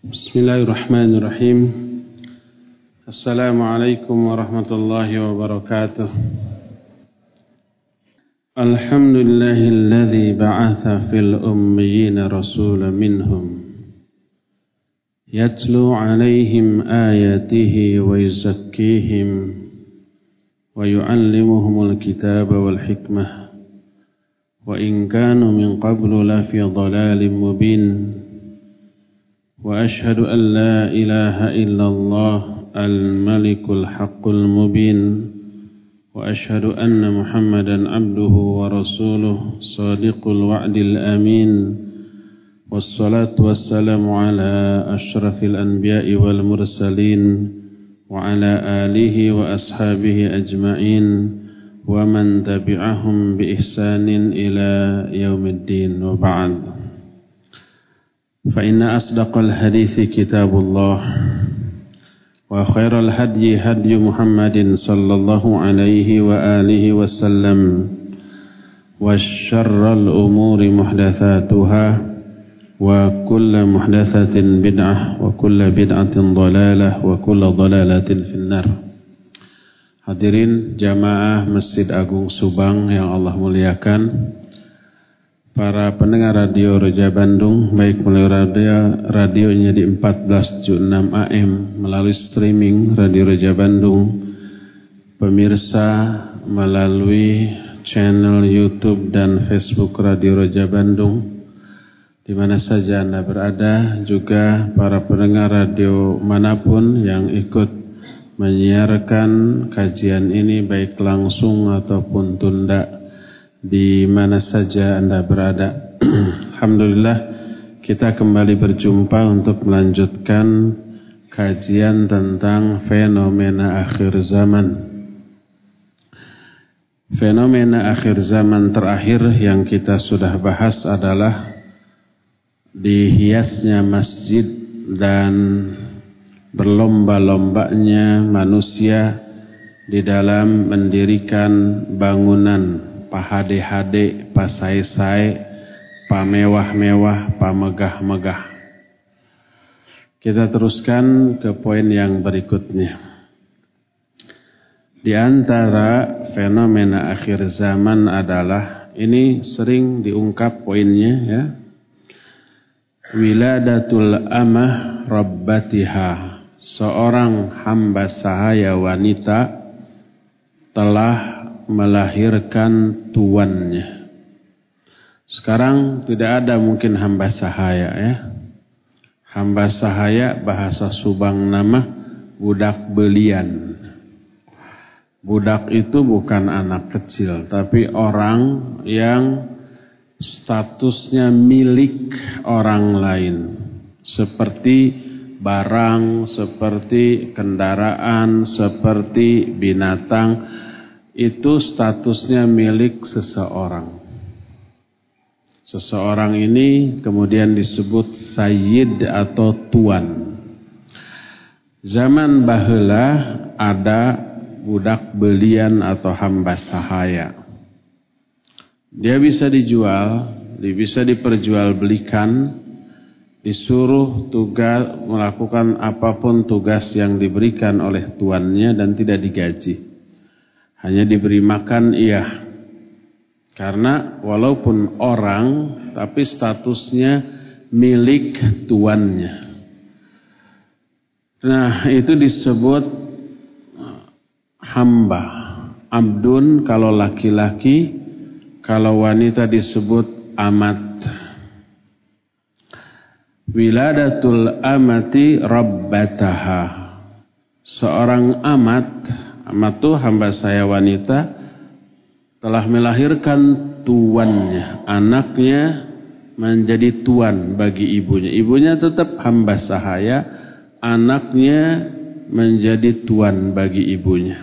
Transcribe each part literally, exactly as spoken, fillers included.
Bismillahirrahmanirrahim. Assalamualaikum warahmatullahi wabarakatuh. Alhamdulillahilladzi ba'atha fil ummiyina rasulan minhum yatlu 'alaihim ayatihi wa yuzakkihim wa yu'allimuhumul kitaba wal hikmah wa in kanu min qablu lafi dhalalin mubin. وأشهد أن لا إله إلا الله الملك الحق المبين وأشهد أن محمدا عبده ورسوله صادق الوعد الأمين والصلاة والسلام على أشرف الأنبياء والمرسلين وعلى آله وأصحابه أجمعين ومن تبعهم بإحسان إلى يوم الدين وبعد. فإن أصدق الحديث كتاب الله وخير الهدي هدي محمد صلى الله عليه وآله وسلم وشر الأمور محدثاتها وكل محدثة بدعة وكل بدعة ضلالة وكل ضلالة في النار. Hadirin jamaah Masjid Agung Subang yang Allah muliakan, para pendengar radio Roja Bandung, baik melalui radio, radionya di empat belas tujuh puluh enam A M, melalui streaming Radio Roja Bandung, pemirsa melalui channel YouTube dan Facebook Radio Roja Bandung, di mana saja Anda berada, juga para pendengar radio manapun yang ikut menyiarkan kajian ini, baik langsung ataupun tunda, di mana saja Anda berada. Alhamdulillah, kita kembali berjumpa untuk melanjutkan kajian tentang fenomena akhir zaman. Fenomena akhir zaman terakhir yang kita sudah bahas adalah dihiasnya masjid dan berlomba-lombanya manusia di dalam mendirikan bangunan, pahade-hade, pasai-sai, pamewah-mewah, pamegah-megah. Kita teruskan ke poin yang berikutnya. Di antara fenomena akhir zaman adalah, ini sering diungkap poinnya ya, wiladatul amah rabbatiha. Seorang hamba sahaya wanita telah melahirkan tuannya. Sekarang tidak ada mungkin hamba sahaya ya. Hamba sahaya bahasa Subang nama budak belian. Budak itu bukan anak kecil, tapi orang yang statusnya milik orang lain. Seperti barang, seperti kendaraan, seperti binatang, itu statusnya milik seseorang. Seseorang ini kemudian disebut sayyid atau tuan. Zaman baheula ada budak belian atau hamba sahaya. Dia bisa dijual, dia bisa diperjualbelikan, disuruh tugas melakukan apapun tugas yang diberikan oleh tuannya dan tidak digaji. Hanya diberi makan iya. Karena walaupun orang, tapi statusnya milik tuannya. Nah, itu disebut hamba. Abdun kalau laki-laki, kalau wanita disebut amat. Wiladatul amati rabbataha. Seorang amat, amat itu hamba saya wanita, telah melahirkan tuannya. Anaknya menjadi tuan bagi ibunya. Ibunya tetap hamba sahaya, anaknya menjadi tuan bagi ibunya.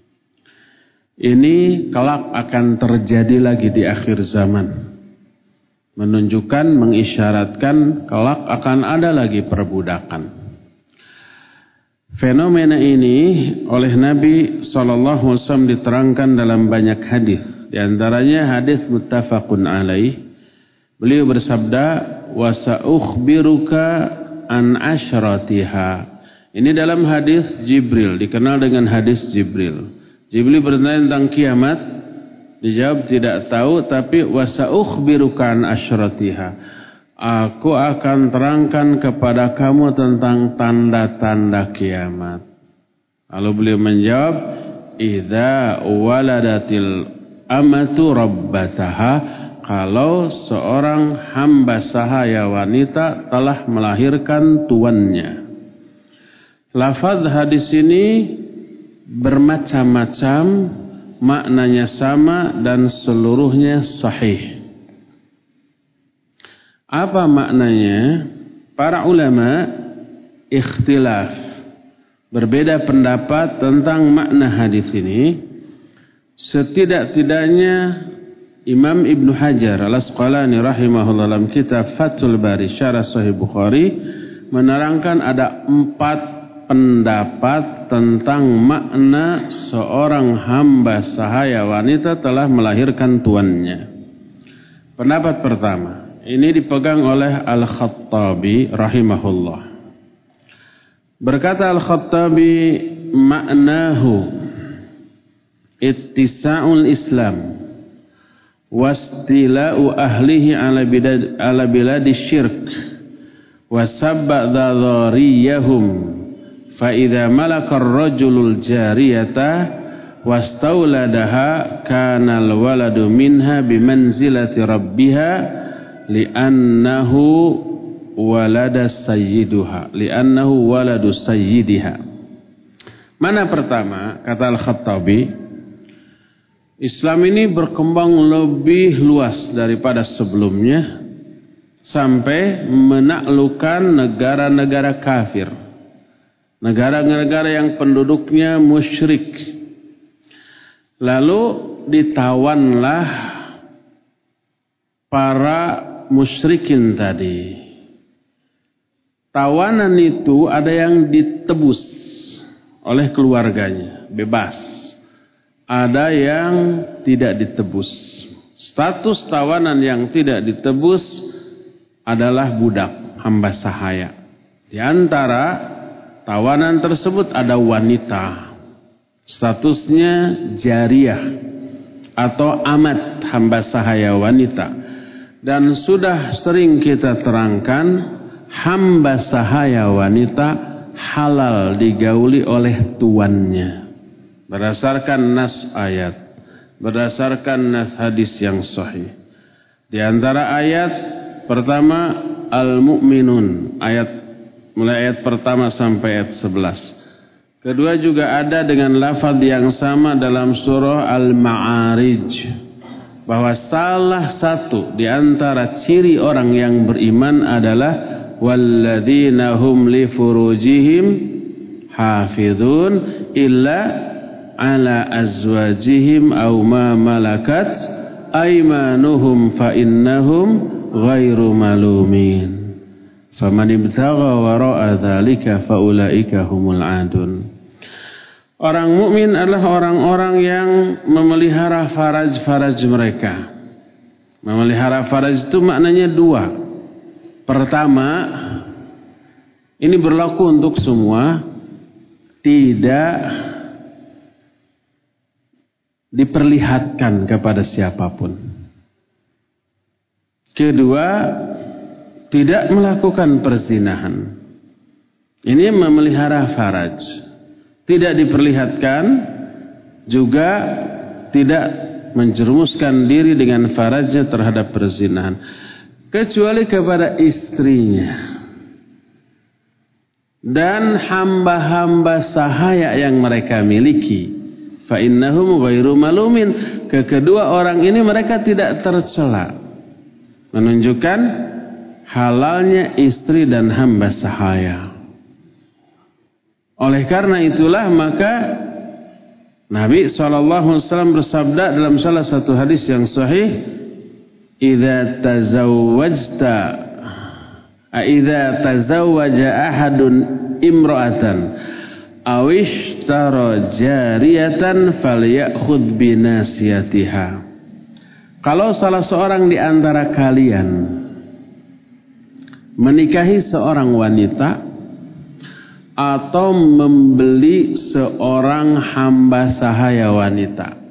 Ini kelak akan terjadi lagi di akhir zaman. Menunjukkan, mengisyaratkan kelak akan ada lagi perbudakan. Fenomena ini oleh Nabi shallallahu alaihi wasallam diterangkan dalam banyak hadis. Di antaranya hadis muttafaqun alaih. Beliau bersabda, "Wa sa'ukhbiruka an asyratiha. Ini dalam hadis Jibril, dikenal dengan hadis Jibril. Jibril bertanya tentang kiamat, dijawab tidak tahu, tapi wasaukhbiruka an asyratiha. Aku akan terangkan kepada kamu tentang tanda-tanda kiamat. Lalu beliau menjawab, idza waladatil amatu rabbataha, kalau seorang hamba sahaya wanita telah melahirkan tuannya. Lafaz hadis ini bermacam-macam, maknanya sama dan seluruhnya sahih. Apa maknanya? Para ulama ikhtilaf, berbeda pendapat tentang makna hadis ini. Setidak-tidaknya Imam Ibnu Hajar Al-Asqalani rahimahullah dalam kitab Fathul Bari Syarah Sahih Bukhari menerangkan ada empat pendapat tentang makna seorang hamba sahaya wanita telah melahirkan tuannya. Pendapat pertama, ini dipegang oleh Al-Khattabi rahimahullah. Berkata Al-Khattabi, maknahu ittisa'ul Islam wastila'u ahlihi ala bilad ala biladi syirk wasabba dzariyahum fa idza malaka ar-rajulul jariyata wastawladaha kana al-waladu minha bimanzilati rabbiha li'annahu walada sayyiduha li'annahu waladu sayyidiha. Mana pertama, kata Al-Khattabi, Islam ini berkembang lebih luas daripada sebelumnya sampai menaklukkan negara-negara kafir, negara-negara yang penduduknya musyrik. Lalu ditawanlah para musyrikin tadi. Tawanan itu ada yang ditebus oleh keluarganya, bebas. Ada yang tidak ditebus. Status tawanan yang tidak ditebus adalah budak, hamba sahaya. Di antara tawanan tersebut ada wanita. Statusnya jariyah atau amat, hamba sahaya wanita. Dan sudah sering kita terangkan, hamba sahaya wanita halal digauli oleh tuannya. Berdasarkan nas ayat, berdasarkan nas hadis yang sahih. Di antara ayat pertama Al-Mu'minun, ayat mulai ayat pertama sampai ayat sebelas. Kedua juga ada dengan lafaz yang sama dalam surah Al-Ma'arij, bahwa salah satu di antara ciri orang yang beriman adalah walladzina hum li furujihim hafizun illa ala azwajihim aw ma malakat aymanuhum fa innahum ghairu malumin faman ibtagha wara'a dzalika fa ulaika humul adun. Orang mukmin adalah orang-orang yang memelihara faraj-faraj mereka. Memelihara faraj itu maknanya dua. Pertama, ini berlaku untuk semua, tidak diperlihatkan kepada siapapun. Kedua, tidak melakukan perzinahan. Ini memelihara faraj. Tidak diperlihatkan, juga tidak menjerumuskan diri dengan farajnya terhadap perzinahan. Kecuali kepada istrinya. Dan hamba-hamba sahaya yang mereka miliki. Fa innahum ghairu malumin. Kedua orang ini mereka tidak tercela. Menunjukkan halalnya istri dan hamba sahaya. Oleh karena itulah maka Nabi shallallahu alaihi wasallam bersabda dalam salah satu hadis yang sahih, "Idza tazawwajta, idza tazawwaja ahadun imra'atan awish tara jariyatan falyakhudh binasiyatiha." Kalau salah seorang di antara kalian menikahi seorang wanita atau membeli seorang hamba sahaya wanita.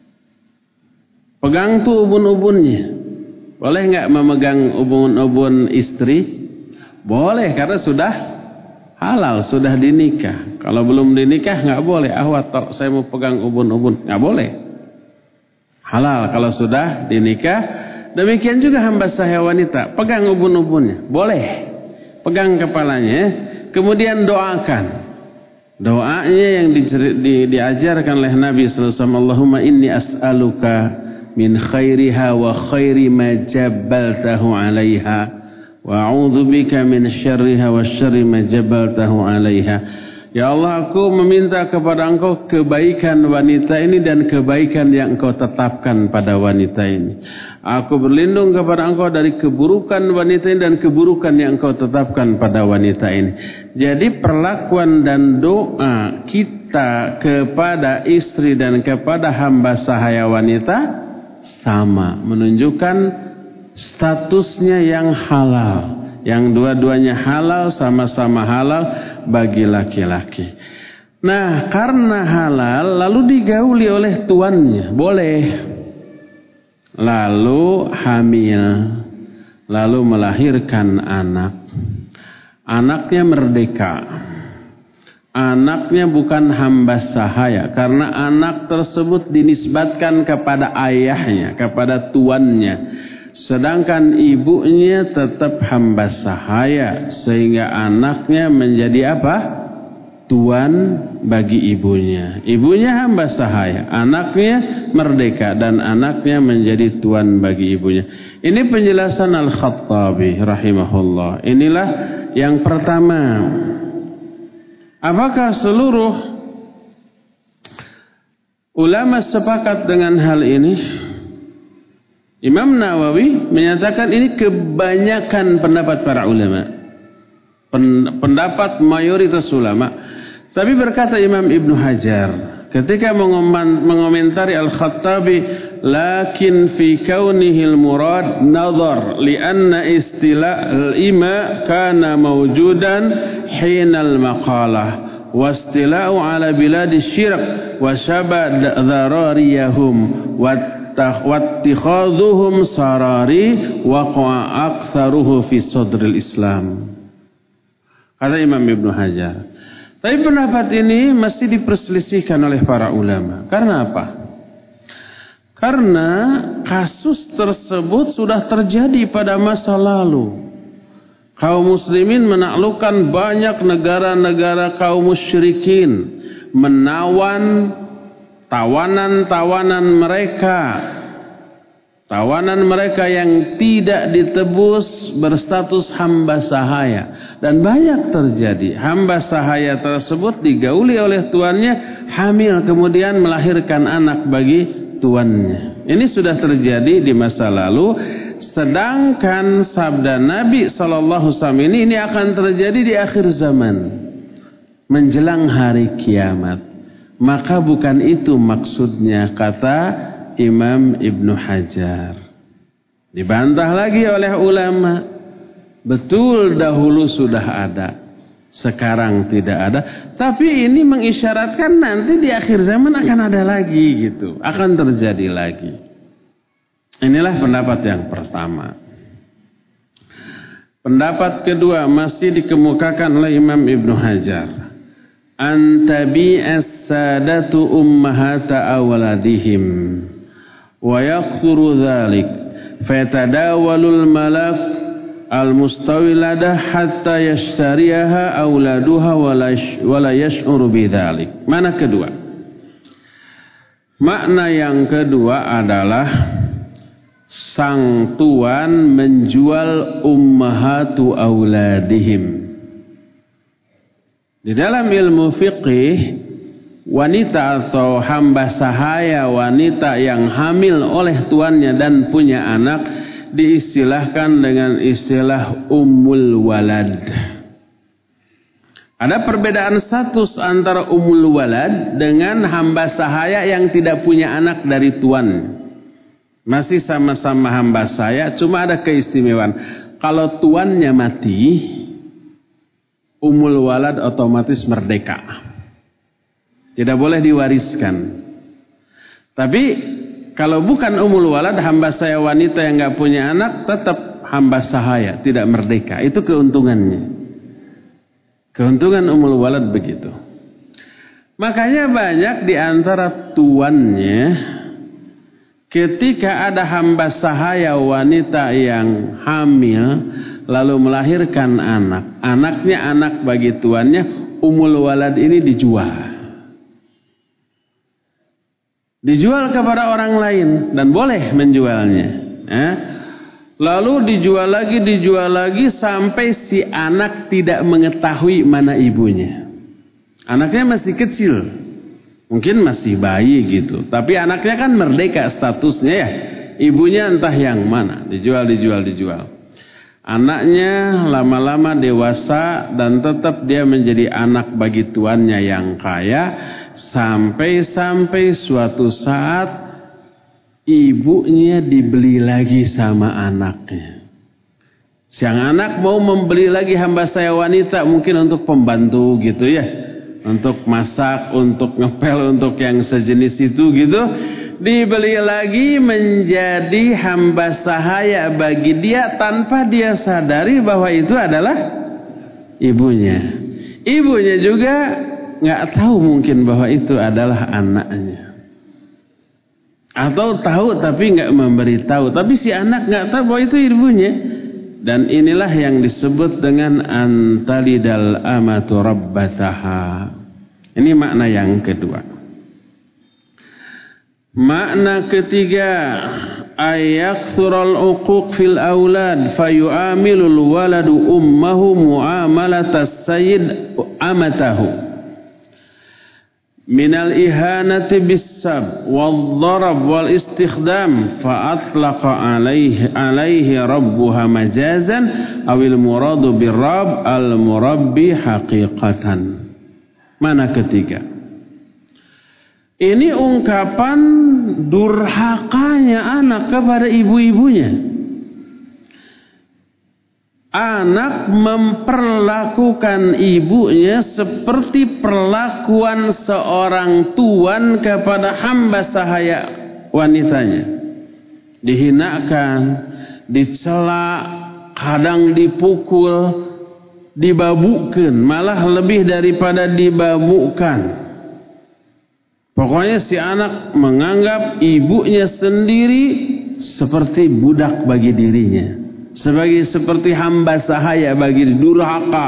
Pegang tuh ubun-ubunnya. Boleh nggak memegang ubun-ubun istri? Boleh, karena sudah halal, sudah dinikah. Kalau belum dinikah nggak boleh. Ahwat, saya mau pegang ubun-ubun, nggak boleh. Halal kalau sudah dinikah. Demikian juga hamba sahaya wanita, pegang ubun-ubunnya, boleh. Pegang kepalanya. Kemudian doakan. Doanya yang di, di, diajarkan oleh Nabi sallallahu alaihi wasallam, Allahumma inni as'aluka min khairiha wa khairi ma jabbaltahu alaiha wa a'udzu bika min syarriha wa syarri ma jabbaltahu alaiha. Ya Allah, aku meminta kepada Engkau kebaikan wanita ini dan kebaikan yang Engkau tetapkan pada wanita ini. Aku berlindung kepada Engkau dari keburukan wanita ini dan keburukan yang Engkau tetapkan pada wanita ini. Jadi perlakuan dan doa kita kepada istri dan kepada hamba sahaya wanita sama, menunjukkan statusnya yang halal. Yang dua-duanya halal, sama-sama halal bagi laki-laki. Nah, karena halal lalu digauli oleh tuannya, boleh. Lalu hamil, lalu melahirkan anak. Anaknya merdeka. Anaknya bukan hamba sahaya, karena anak tersebut dinisbatkan kepada ayahnya, kepada tuannya. Sedangkan ibunya tetap hamba sahaya, sehingga anaknya menjadi apa? Tuan bagi ibunya. Ibunya hamba sahaya, anaknya merdeka, dan anaknya menjadi tuan bagi ibunya. Ini penjelasan Al-Khattabi rahimahullah. Inilah yang pertama. Apakah seluruh ulama sepakat dengan hal ini? Imam Nawawi menyatakan ini kebanyakan pendapat para ulama. Pendapat mayoritas ulama. Tapi berkata Imam Ibnu Hajar ketika mengomentari Al-Khattabi, lakin fi kaunihil murad nazar lianna istila al-ima kana mawjudan hinal maqalah wastila'u ala biladi syirq wa syaba dharariyahum wa wattikhadhuhum sarari waqa'a aktsaruhu fi sadril Islam. Kata Imam Ibnu Hajar. Tapi pendapat ini mesti diperselisihkan oleh para ulama. Karena apa? Karena kasus tersebut sudah terjadi pada masa lalu. Kaum muslimin menaklukkan banyak negara-negara kaum musyrikin, menawan tawanan-tawanan mereka, tawanan mereka yang tidak ditebus berstatus hamba sahaya. Dan banyak terjadi, hamba sahaya tersebut digauli oleh tuannya, hamil kemudian melahirkan anak bagi tuannya. Ini sudah terjadi di masa lalu. Sedangkan sabda Nabi shallallahu alaihi wasallam ini, ini akan terjadi di akhir zaman, menjelang hari kiamat. Maka bukan itu maksudnya, kata Imam Ibnu Hajar. Dibantah lagi oleh ulama. Betul dahulu sudah ada, sekarang tidak ada. Tapi ini mengisyaratkan nanti di akhir zaman akan ada lagi gitu. Akan terjadi lagi. Inilah pendapat yang pertama. Pendapat kedua masih dikemukakan oleh Imam Ibnu Hajar. Antabi'as sadatu ummahata awladihim wa yaqsuru dhalik fatadawalul malak al-mustawilada hatta yashtariyaha awladuha wa la yash'uru bidzalik. Mana kedua? Makna yang kedua adalah sang tuan menjual ummahatu awladihim. Di dalam ilmu fiqih, wanita atau hamba sahaya wanita yang hamil oleh tuannya dan punya anak diistilahkan dengan istilah ummul walad. Ada perbedaan status antara ummul walad dengan hamba sahaya yang tidak punya anak dari tuan. Masih sama-sama hamba sahaya, cuma ada keistimewaan. kalau tuannya mati, umul walad otomatis merdeka. Tidak boleh diwariskan. Tapi kalau bukan umul walad, hamba sahaya wanita yang nggak punya anak tetap hamba sahaya, tidak merdeka. Itu keuntungannya. Keuntungan umul walad begitu. Makanya banyak di antara tuannya, ketika ada hamba sahaya wanita yang hamil lalu melahirkan anak, anaknya anak bagi tuannya, umul walad ini dijual. Dijual kepada orang lain dan boleh menjualnya. Eh? Lalu dijual lagi, dijual lagi sampai si anak tidak mengetahui mana ibunya. Anaknya masih kecil, mungkin masih bayi gitu. Tapi anaknya kan merdeka statusnya ya. Ibunya entah yang mana, dijual, dijual, dijual. Anaknya lama-lama dewasa dan tetap dia menjadi anak bagi tuannya yang kaya. Sampai-sampai suatu saat ibunya dibeli lagi sama anaknya. Siang anak mau membeli lagi hamba saya wanita mungkin untuk pembantu gitu ya. Untuk masak, untuk ngepel, untuk yang sejenis itu gitu. Dibeli lagi menjadi hamba sahaya bagi dia tanpa dia sadari bahwa itu adalah ibunya. Ibunya juga nggak tahu mungkin bahwa itu adalah anaknya. Atau tahu tapi nggak memberitahu. Tapi si anak nggak tahu bahwa itu ibunya. Dan inilah yang disebut dengan antalidal amatu rabbataha. Ini makna yang kedua. Makna ketiga, ayaksural uquq fil aulad fayu'amilul waladu ummahu mu'amalatas sayyid amatahu. Minal ihanati bis-sab wal-dharab wal-istikhdam fa'atlaqa alaihi alaihi rabbuha majazan awil muradu bir-rabb al-murabbi haqiqatan. Mana ketiga? Ini ungkapan durhakanya anak kepada ibu-ibunya. Anak memperlakukan ibunya seperti perlakuan seorang tuan kepada hamba sahaya wanitanya. Dihinakan, dicela, kadang dipukul, dibabukan, malah lebih daripada dibabukan. Pokoknya si anak menganggap ibunya sendiri seperti budak bagi dirinya. Sebagai seperti hamba sahaya bagi durhaka.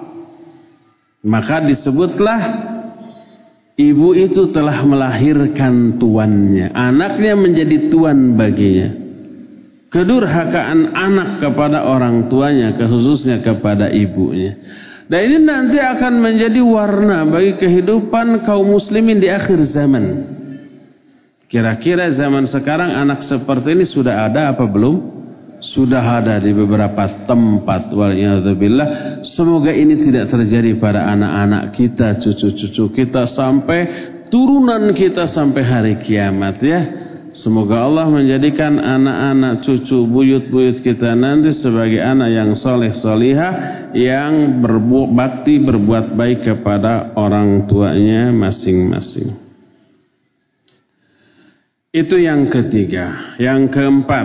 Maka disebutlah ibu itu telah melahirkan tuannya. Anaknya menjadi tuan baginya. Kedurhakaan anak kepada orang tuanya, khususnya kepada ibunya. Dan ini nanti akan menjadi warna bagi kehidupan kaum muslimin di akhir zaman. Kira-kira zaman sekarang anak seperti ini sudah ada apa belum? Sudah ada di beberapa tempat. Wal'iyadzubillah. Semoga ini tidak terjadi pada anak-anak kita, cucu-cucu kita, sampai turunan kita sampai hari kiamat ya. Semoga Allah menjadikan anak-anak cucu buyut-buyut kita nanti sebagai anak yang soleh solihah, yang berbakti berbuat baik kepada orang tuanya masing-masing. Itu yang ketiga. Yang keempat,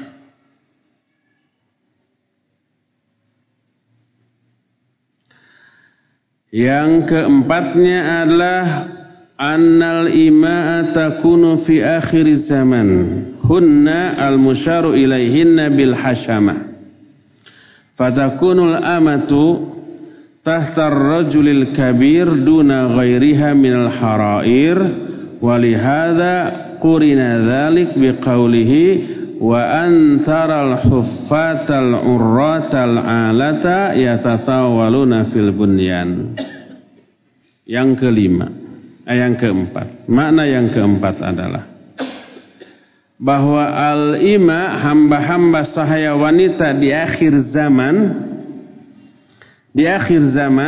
yang keempatnya adalah annal ima'a takunu fi akhir zaman hunna al-musyaru ilaihinna bil hasyamah fatakunul amatu tahta ar-rajulil kabir duna ghairiha minal harair walihada qurina dhalik biqaulihi wa antaral huffatal urratal alata yatasawwaluna fil bunyan. Yang kelima, eh, yang keempat, makna yang keempat adalah bahwa al-ima, hamba-hamba sahaya wanita di akhir zaman, di akhir zaman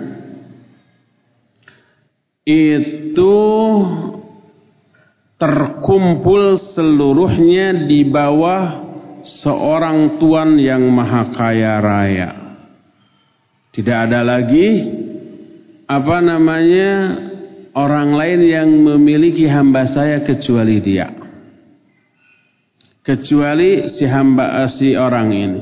itu terkumpul seluruhnya di bawah seorang Tuhan yang maha kaya raya. Tidak ada lagi apa namanya orang lain yang memiliki hamba saya kecuali dia. Kecuali si hamba si orang ini.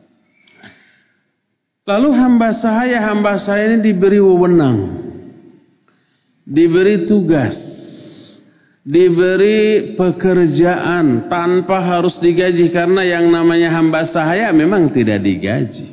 Lalu hamba saya, hamba saya ini diberi wewenang, diberi tugas, diberi pekerjaan tanpa harus digaji, karena yang namanya hamba sahaya memang tidak digaji.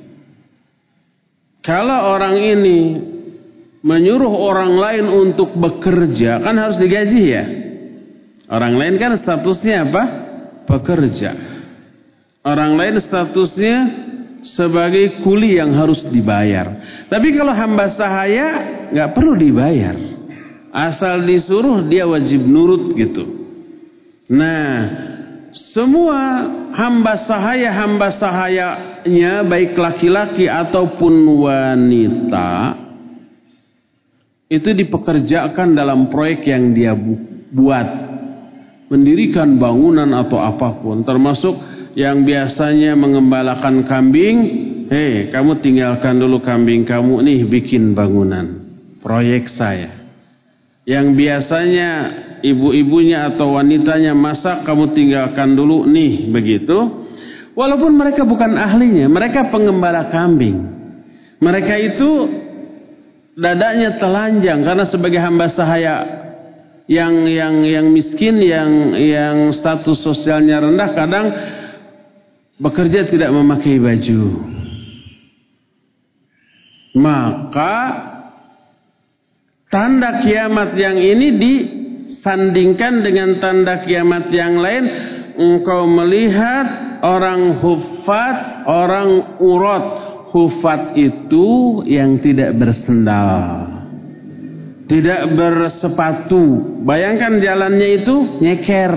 Kalau orang ini menyuruh orang lain untuk bekerja, kan harus digaji ya. Orang lain kan statusnya apa? Pekerja. Orang lain statusnya sebagai kuli yang harus dibayar. Tapi kalau hamba sahaya nggak perlu dibayar. Asal disuruh dia wajib nurut gitu. Nah, semua hamba sahaya, hamba sahayanya baik laki-laki ataupun wanita itu dipekerjakan dalam proyek yang dia buat. Mendirikan bangunan atau apapun, termasuk yang biasanya mengembalakan kambing. Hei, kamu tinggalkan dulu kambing kamu nih, bikin bangunan, proyek saya. Yang biasanya ibu-ibunya atau wanitanya masak, kamu tinggalkan dulu nih, begitu. Walaupun mereka bukan ahlinya, mereka pengembala kambing. Mereka itu dadanya telanjang karena sebagai hamba sahaya yang yang yang miskin, yang yang status sosialnya rendah, kadang bekerja tidak memakai baju. Maka tanda kiamat yang ini disandingkan dengan tanda kiamat yang lain. Engkau melihat orang hufat, orang urat. Hufat itu yang tidak bersendal, tidak bersepatu. Bayangkan jalannya itu nyeker.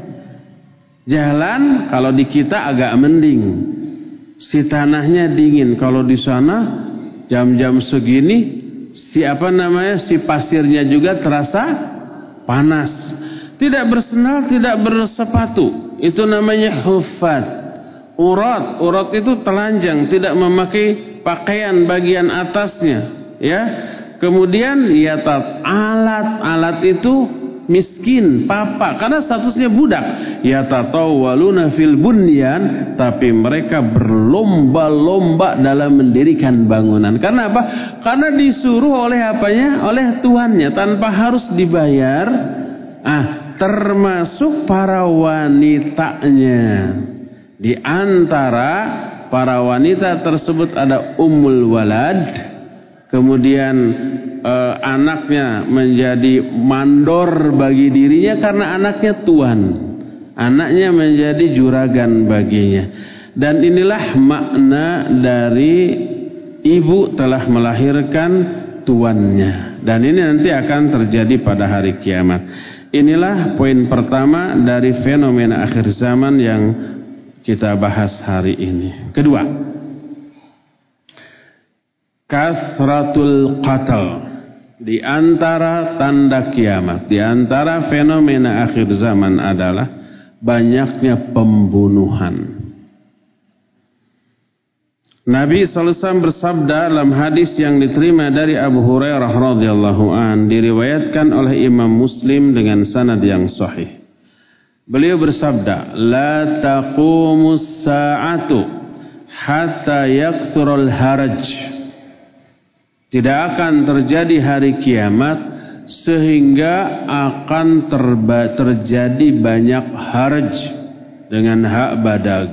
Jalan kalau di kita agak mending, si tanahnya dingin. Kalau di sana jam-jam segini si apa namanya si pasirnya juga terasa panas. Tidak bersendal, tidak bersepatu. Itu namanya hufat. Urat, urat itu telanjang, tidak memakai pakaian bagian atasnya, ya. Kemudian yatat, alat-alat itu miskin, papa, karena statusnya budak. Yatatawwaluna fil bunyan, tapi mereka berlomba-lomba dalam mendirikan bangunan. Karena apa? Karena disuruh oleh apanya? Oleh tuannya, tanpa harus dibayar. Ah, termasuk para wanitanya. Di antara para wanita tersebut ada ummul walad. Kemudian eh, anaknya menjadi mandor bagi dirinya karena anaknya tuan. Anaknya menjadi juragan baginya. Dan inilah makna dari ibu telah melahirkan tuannya. Dan ini nanti akan terjadi pada hari kiamat. Inilah poin pertama dari fenomena akhir zaman yang kita bahas hari ini. Kedua, kasratul qatl. Di antara tanda kiamat, di antara fenomena akhir zaman adalah banyaknya pembunuhan. Nabi shallallahu alaihi wasallam bersabda dalam hadis yang diterima dari Abu Hurairah radhiyallahu an, diriwayatkan oleh Imam Muslim dengan sanad yang sahih. Beliau bersabda, la taqumus sa'atu hatta yakthurul haraj. Tidak akan terjadi hari kiamat sehingga akan terba, terjadi banyak haraj dengan hak badag.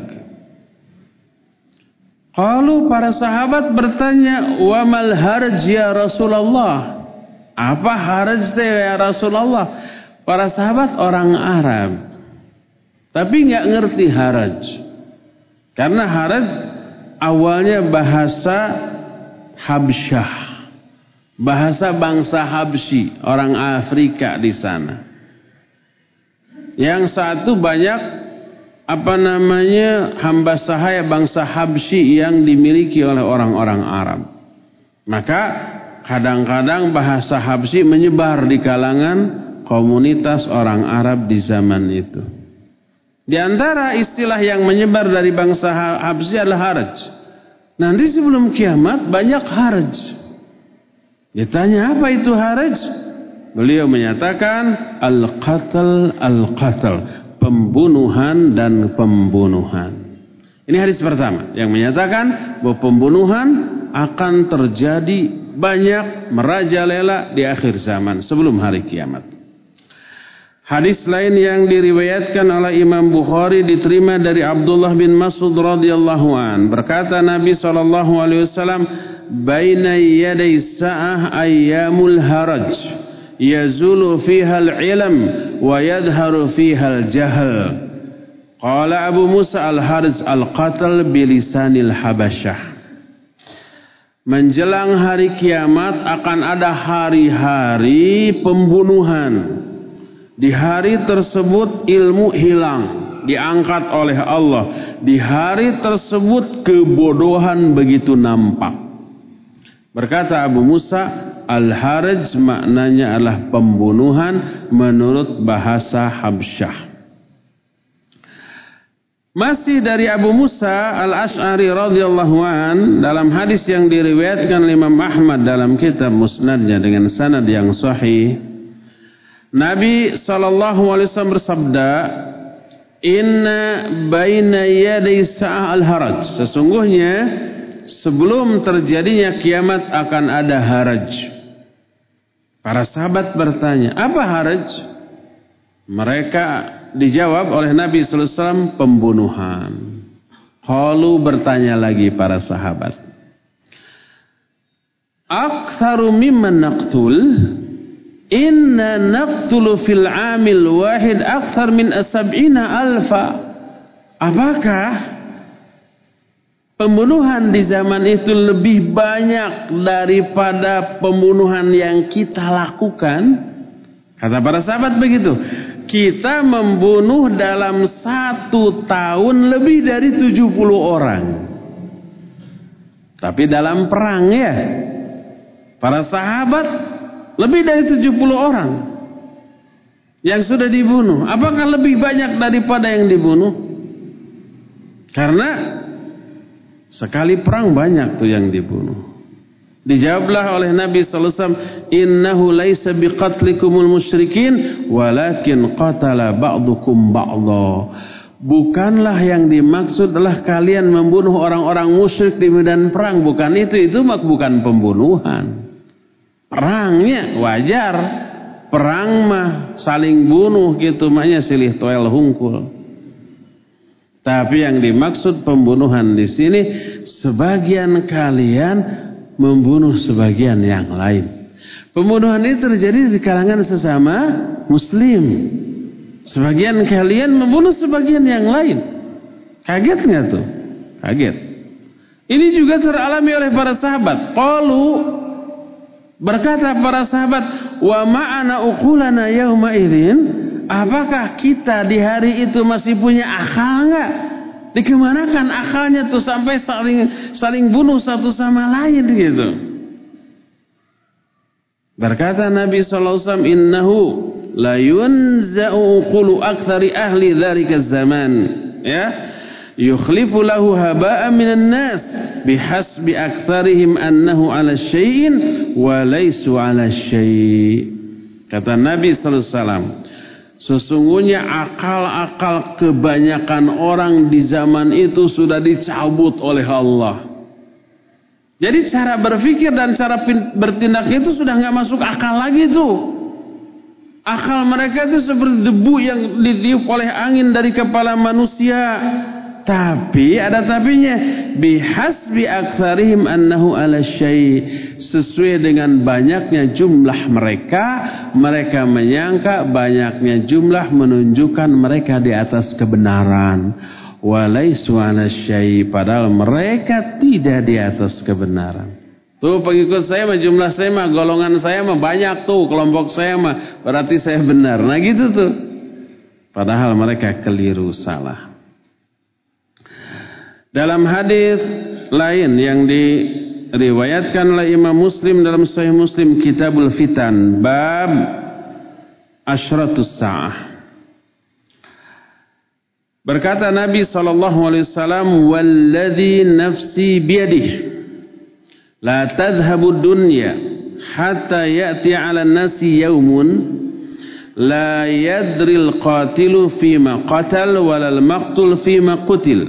Kalau para sahabat bertanya, wa mal haraj ya Rasulullah? Apa haraj ya Rasulullah? Para sahabat orang Arab, tapi nggak ngerti haraj. Karena haraj awalnya bahasa Habsyah, bahasa bangsa Habsyi, orang Afrika di sana. Yang satu banyak apa namanya hamba sahaya bangsa Habsyi yang dimiliki oleh orang-orang Arab. Maka kadang-kadang bahasa Habsyi menyebar di kalangan komunitas orang Arab di zaman itu. Di antara istilah yang menyebar dari bangsa Habsyi adalah haraj. Nanti sebelum kiamat banyak haraj. Ditanya apa itu haraj? Beliau menyatakan al-qatl al-qatl, pembunuhan dan pembunuhan. Ini hadis pertama yang menyatakan bahwa pembunuhan akan terjadi banyak, merajalela di akhir zaman sebelum hari kiamat. Hadis lain yang diriwayatkan oleh Imam Bukhari diterima dari Abdullah bin Mas'ud radhiyallahu an. Berkata Nabi sallallahu alaihi wasallam, "Baina yaday sa'ah ayyamul haraj, yazulu fiha al-ilm wa yadhharu fiha al-jahl." Qala Abu Musa al-Harz al-qatl bilisanil habasyah. Menjelang hari kiamat akan ada hari-hari pembunuhan. Di hari tersebut ilmu hilang, diangkat oleh Allah. Di hari tersebut kebodohan begitu nampak. Berkata Abu Musa, al-haraj maknanya adalah pembunuhan menurut bahasa Habsyah. Masih dari Abu Musa al-Ash'ari radhiyallahu an, dalam hadis yang diriwayatkan Imam Ahmad dalam kitab Musnadnya dengan sanad yang sahih, Nabi sallallahu alaihi wasallam bersabda, "Inna baina yaday sa'ah al-haraj." Sesungguhnya sebelum terjadinya kiamat akan ada haraj. Para sahabat bertanya, apa haraj? Mereka dijawab oleh Nabi sallallahu alaihi wasallam, pembunuhan. Qalu, bertanya lagi para sahabat, "Aktsaru mimman naqtul?" Inna naqtulu fil amil wahid akthar min sab'ina alfa. Apakah pembunuhan di zaman itu lebih banyak daripada pembunuhan yang kita lakukan? Kata para sahabat begitu. Kita membunuh dalam satu tahun lebih dari tujuh puluh orang. Tapi dalam perang ya, para sahabat lebih dari tujuh puluh orang yang sudah dibunuh. Apakah lebih banyak daripada yang dibunuh? Karena sekali perang banyak tuh yang dibunuh. Dijawablah oleh Nabi sallallahu alaihi wasallam, "Innahu laisa biqatlikumul musyrikin, walakin qatala ba'dukum ba'dha." Bukanlah yang dimaksud adalah kalian membunuh orang-orang musyrik di medan perang. Bukan itu, itu bukan pembunuhan. Perangnya wajar, perang mah saling bunuh gitu, maknya silih toel hungkul. Tapi yang dimaksud pembunuhan di sini, sebagian kalian membunuh sebagian yang lain. Pembunuhan ini terjadi di kalangan sesama Muslim. Sebagian kalian membunuh sebagian yang lain. Kaget nggak tuh? Kaget. Ini juga teralami oleh para sahabat. Qalu, berkata para sahabat, wa ma'ana uqulana yauma idzin, apakah kita di hari itu masih punya akal enggak? Dikemanakan akalnya tuh sampai saling saling bunuh satu sama lain gitu. Berkata Nabi sallallahu alaihi wasallam, innahu la yunza'u qulu aktsari ahli dzalika zaman, ya. Yukhlifu lahu haba'an minan nas bihasbi aktsarihim annahu 'ala syai'in wa laysu 'ala syai'. Kata Nabi sallallahu alaihi wasallam, sesungguhnya akal-akal kebanyakan orang di zaman itu sudah dicabut oleh Allah. Jadi cara berpikir dan cara bertindak itu sudah enggak masuk akal lagi tuh. Akal mereka itu seperti debu yang ditiup oleh angin dari kepala manusia. Tapi ada tapinya, bihasbi aktsarihim annahu 'ala syai', sesuai dengan banyaknya jumlah mereka, mereka menyangka banyaknya jumlah menunjukkan mereka di atas kebenaran. Walaisu 'ala syai', padahal mereka tidak di atas kebenaran. Tuh pengikut saya mah, jumlah saya mah, golongan saya mah banyak tuh, kelompok saya mah, berarti saya benar. Nah gitu tuh. Padahal mereka keliru, salah. Dalam hadis lain yang diriwayatkan oleh Imam Muslim dalam Sahih Muslim, Kitabul Fitan, bab Asyratus Sa'ah. Berkata Nabi sallallahu alaihi wasallam, "Walladzi nafsi biyadihi, la tadhhabu dunya hatta ya'ti 'ala an-nasi yaumun la yadril qatilu fima qatal walal maqtul fima qutil."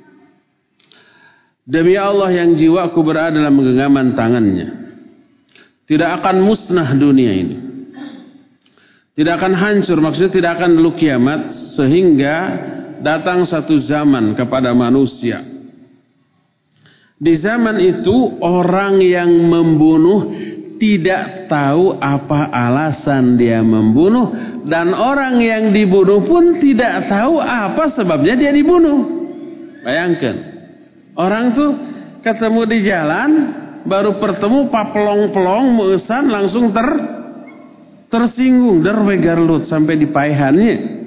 Demi Allah yang jiwaku berada dalam genggaman tangannya, tidak akan musnah dunia ini, tidak akan hancur, maksudnya tidak akan dulu kiamat, sehingga datang satu zaman kepada manusia. Di zaman itu orang yang membunuh tidak tahu apa alasan dia membunuh, dan orang yang dibunuh pun tidak tahu apa sebabnya dia dibunuh. Bayangkan, orang tuh ketemu di jalan, baru bertemu papelong-pelong meusan langsung ter tersinggung, derwegarlut sampai di paihannya.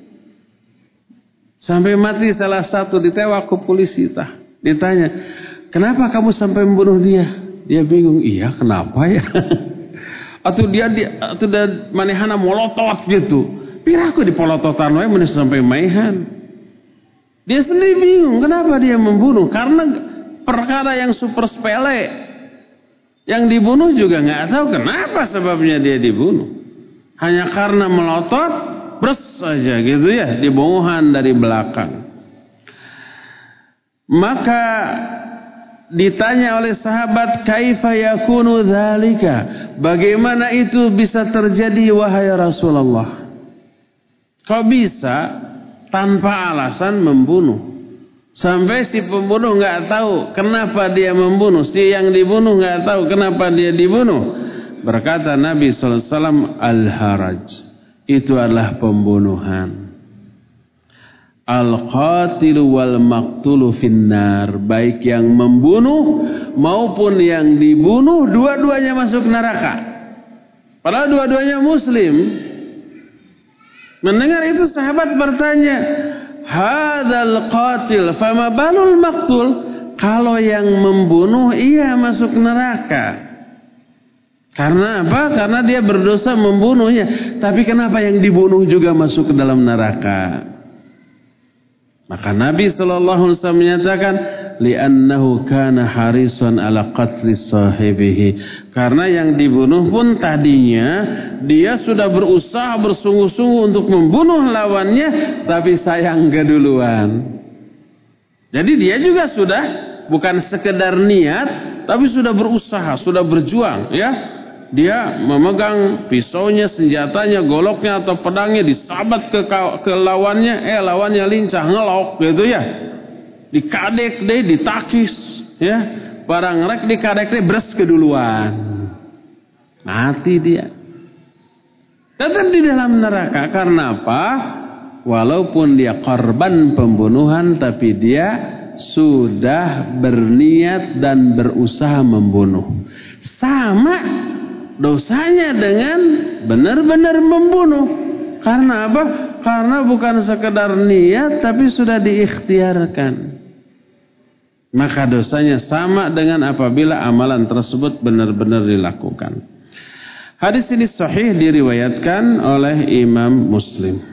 Sampai mati salah satu, ditewak ke polisi tah. Ditanya, "Kenapa kamu sampai membunuh dia?" Dia bingung, "Iya, kenapa ya?" Atau dia dia atau dia manehana molotot gitu. Piraku di polototan we mun sampai maihan. Dia sendiri bingung kenapa dia membunuh, karena perkara yang super sepele. Yang dibunuh juga enggak tahu kenapa sebabnya dia dibunuh. Hanya karena melotot bres saja gitu ya, dibohongan dari belakang. Maka ditanya oleh sahabat, "Kaifa yakunu dzalika?" Bagaimana itu bisa terjadi wahai Rasulullah? Kok bisa tanpa alasan membunuh? Sampai si pembunuh enggak tahu kenapa dia membunuh, si yang dibunuh enggak tahu kenapa dia dibunuh. Berkata Nabi sallallahu alaihi wasallam, "Al-haraj." Itu adalah pembunuhan. Al-qatilu wal maqtulu finnar. Baik yang membunuh maupun yang dibunuh, dua-duanya masuk neraka. Padahal dua-duanya muslim. Mendengar itu sahabat bertanya, "Hadzal qatil fama balul maqtul?" Kalau yang membunuh iya masuk neraka. Karena apa? Karena dia berdosa membunuhnya. Tapi kenapa yang dibunuh juga masuk ke dalam neraka? Maka Nabi sallallahu alaihi wasallam menyatakan, "Li'annahu kana harisan ala qatli sahibihi." Karena yang dibunuh pun tadinya dia sudah berusaha bersungguh-sungguh untuk membunuh lawannya, tapi sayang keduluan. Jadi dia juga sudah bukan sekedar niat, tapi sudah berusaha, sudah berjuang, ya. Dia memegang pisaunya, senjatanya, goloknya atau pedangnya, disabat ke, ke lawannya, eh lawannya lincah, ngelok gitu ya. Dikadek deh, ditakis, ya. Barang rek dikadek deh, bres keduluan. Mati dia. Tetap di dalam neraka. Karena apa? Walaupun dia korban pembunuhan, tapi dia sudah berniat dan berusaha membunuh. Sama dosanya dengan benar-benar membunuh. Karena apa? Karena bukan sekedar niat, tapi sudah diikhtiarkan. Maka dosanya sama dengan apabila amalan tersebut benar-benar dilakukan. Hadis ini sahih diriwayatkan oleh Imam Muslim.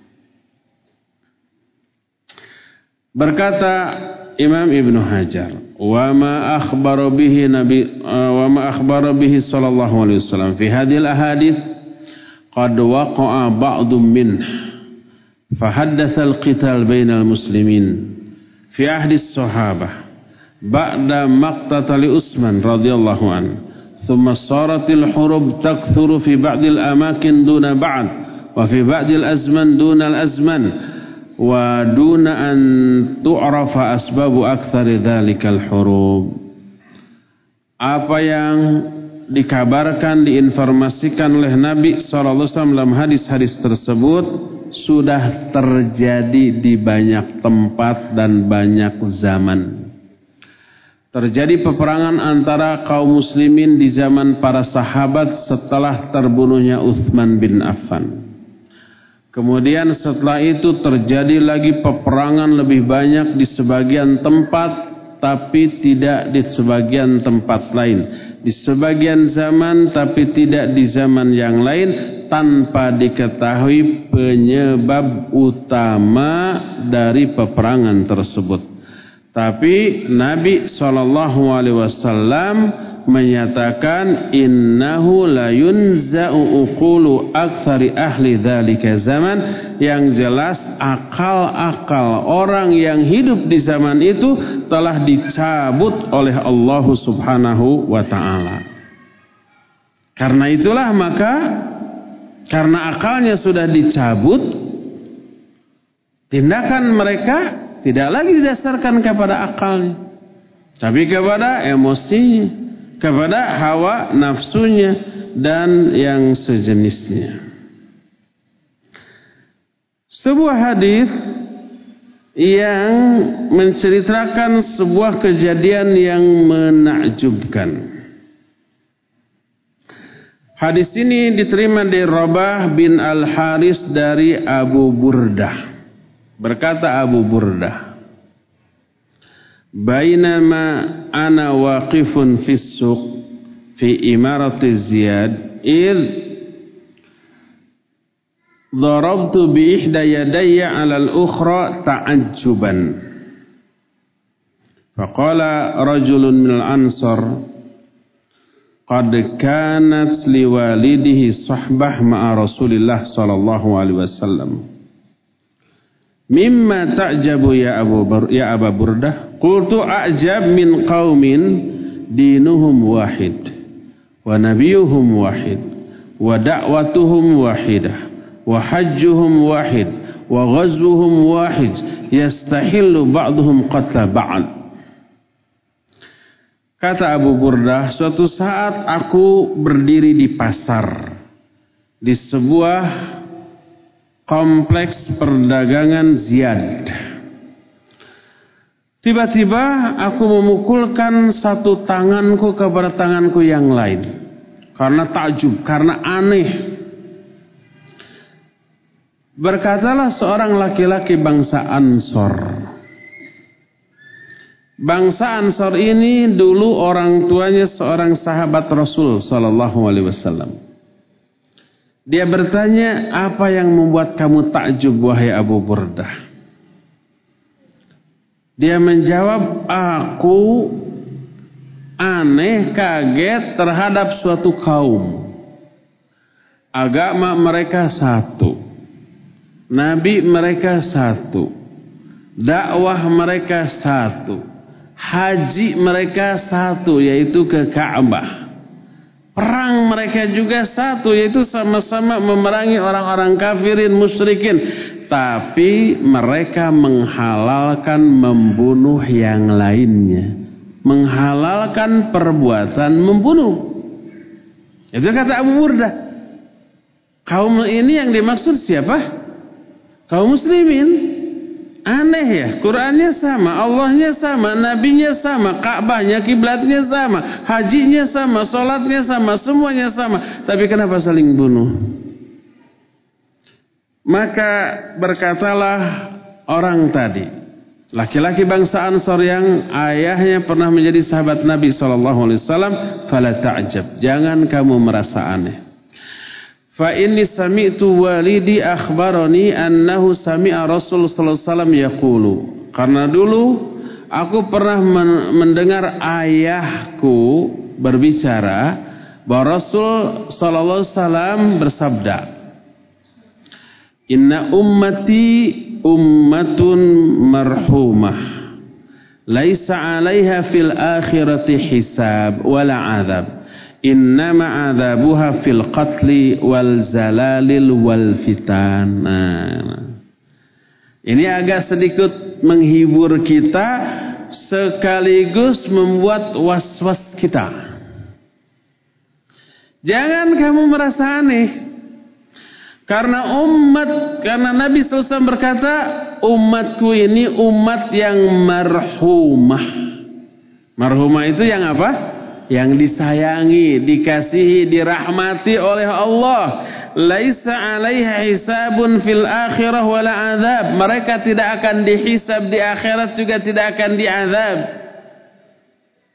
Berkata Imam Ibnu Hajar, "Wa ma akhbara bihi Nabi wa ma akhbara bihi sallallahu alaihi wasallam fi hadhil ahadits qad waqa'a ba'dun min fa haddatsa al-qital bainal muslimin fi ahdi as-sahabah ba'da maqtatali Utsman radhiyallahu anhu thumma saratil hurub takthuru fi ba'dil amakin duna ba'd wa fi ba'dil azman duna al-azman wa duna an tu'rafa asbabu aktsari dzalikal hurub." Apa yang dikabarkan, diinformasikan oleh Nabi sallallahu alaihi wasallam dalam hadis-hadis tersebut sudah terjadi di banyak tempat dan banyak zaman. Terjadi peperangan antara kaum muslimin di zaman para sahabat setelah terbunuhnya Utsman bin Affan. Kemudian setelah itu terjadi lagi peperangan lebih banyak di sebagian tempat, tapi tidak di sebagian tempat lain. Di sebagian zaman, tapi tidak di zaman yang lain. tanpa diketahui penyebab utama dari peperangan tersebut. Tapi Nabi shallallahu alaihi wasallam menyatakan innahu la yunza'u uqulu aktsari ahli dzalika zaman, yang jelas akal-akal orang yang hidup di zaman itu telah dicabut oleh Allah Subhanahu wa taala. Karena itulah maka karena akalnya sudah dicabut, tindakan mereka tidak lagi didasarkan kepada akalnya, tapi kepada emosinya, kepada hawa nafsunya dan yang sejenisnya. Sebuah hadis yang menceritakan sebuah kejadian yang menakjubkan. Hadis ini diterima dari Rabah bin Al-Haris dari Abu Burdah. Berkata Abu Burdah, bainama ana waqifun fis suq fi imarati Ziyad id darabtu bi ihda yadayya 'ala al-ukhra ta'ajjuban. Faqala rajulun minal ansar qad kanat liwalidihi sahbah ma'a Rasulillah sallallahu alaihi wasallam. Mimma ta'jabu ya Abu Bur ya Aba Burdah? Qultu a'jab min qaumin dinuhum wahid wa nabiyuhum wahid wa da'watuhum wahidah wa hajjuhum wahid wa ghazwuhum wahid yastahillu ba'duhum qatla ba'd. Kata Abu Burdah, suatu saat aku berdiri di pasar di sebuah kompleks perdagangan Ziyad. Tiba-tiba aku memukulkan satu tanganku kepada tanganku yang lain karena takjub, karena aneh. Berkatalah seorang laki-laki bangsa Ansor. Bangsa Ansor ini dulu orang tuanya seorang sahabat Rasul sallallahu alaihi wasallam. Dia bertanya, apa yang membuat kamu takjub wahai Abu Burdah? Dia menjawab, aku aneh, kaget terhadap suatu kaum. Agama mereka satu, Nabi mereka satu, dakwah mereka satu, haji mereka satu, yaitu ke Ka'bah. Perang mereka juga satu, yaitu sama-sama memerangi orang-orang kafirin, musyrikin. Tapi mereka menghalalkan membunuh yang lainnya, menghalalkan perbuatan membunuh. Itu kata Abu Burdah. Kaum ini yang dimaksud siapa? Kaum muslimin. Aneh ya, Qurannya sama, Allahnya sama, Nabinya sama, Ka'bahnya, kiblatnya sama, hajinya sama, sholatnya sama, semuanya sama. Tapi kenapa saling bunuh? Maka berkatalah orang tadi, laki-laki bangsa Ansor yang ayahnya pernah menjadi sahabat Nabi shallallahu alaihi wasallam, fala ta'jab, jangan kamu merasa aneh. Fa inni sami'tu walidi akhbarani annahu sami'a Rasul sallallahu alaihi wasallam yaqulu. Karena dulu aku pernah mendengar ayahku berbicara bahwa Rasul sallallahu alaihi wasallam bersabda, inna ummati ummatun marhumah laisa 'alaiha fil akhirati hisab wala 'adzab. Innama adzabuha fil qatli wal zalalil wal fitan. Nah, ini agak sedikit menghibur kita sekaligus membuat was-was kita. Jangan kamu merasa aneh. Karena umat, karena Nabi sallallahu alaihi wasallam berkata, umatku ini umat yang marhumah. Marhumah itu yang apa? Yang disayangi, dikasihi, dirahmati oleh Allah. Laisa 'alaiha hisabun fil akhirah wala 'adzab. Mereka tidak akan dihisab di akhirat, juga tidak akan diazab.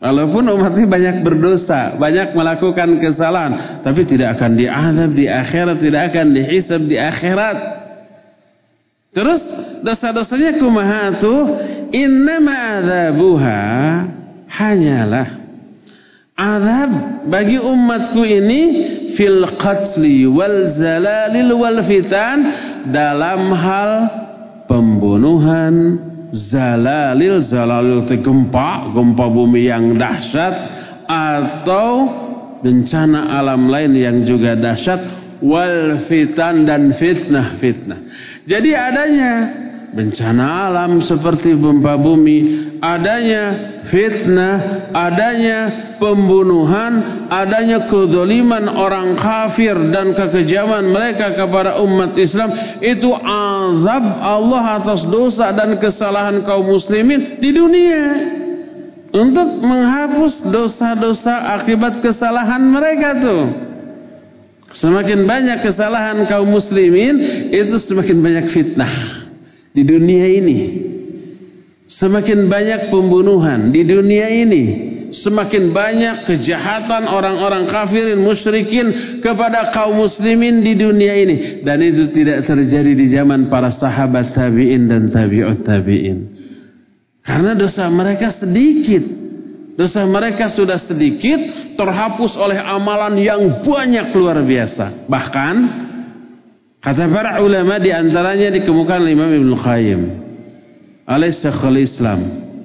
Walaupun umat ini banyak berdosa, banyak melakukan kesalahan, tapi tidak akan diazab di akhirat, tidak akan dihisab di akhirat. Terus dosa-dosanya kumaha tuh? Innama adzabuha, hanyalah azab bagi umatku ini fil qatli wal zalalil wal fitan, dalam hal pembunuhan, zalalil, zalalil itu gempa, gempa bumi yang dahsyat, atau bencana alam lain yang juga dahsyat, wal fitan, dan fitnah-fitnah. Jadi adanya bencana alam seperti gempa bumi, adanya fitnah, adanya pembunuhan, adanya kezaliman orang kafir dan kekejaman mereka kepada umat Islam, itu azab Allah atas dosa dan kesalahan kaum muslimin di dunia untuk menghapus dosa-dosa akibat kesalahan mereka tuh. Semakin banyak kesalahan kaum muslimin, itu semakin banyak fitnah di dunia ini. Semakin banyak pembunuhan di dunia ini, semakin banyak kejahatan orang-orang kafirin musyrikin kepada kaum muslimin di dunia ini. Dan itu tidak terjadi di zaman para sahabat tabi'in dan tabi'ut tabi'in. Karena dosa mereka sedikit. Dosa mereka sudah sedikit, terhapus oleh amalan yang banyak luar biasa. Bahkan kata para ulama, di antaranya dikemukakan Imam Ibnu Qayyim alaihi Syekhul Islam,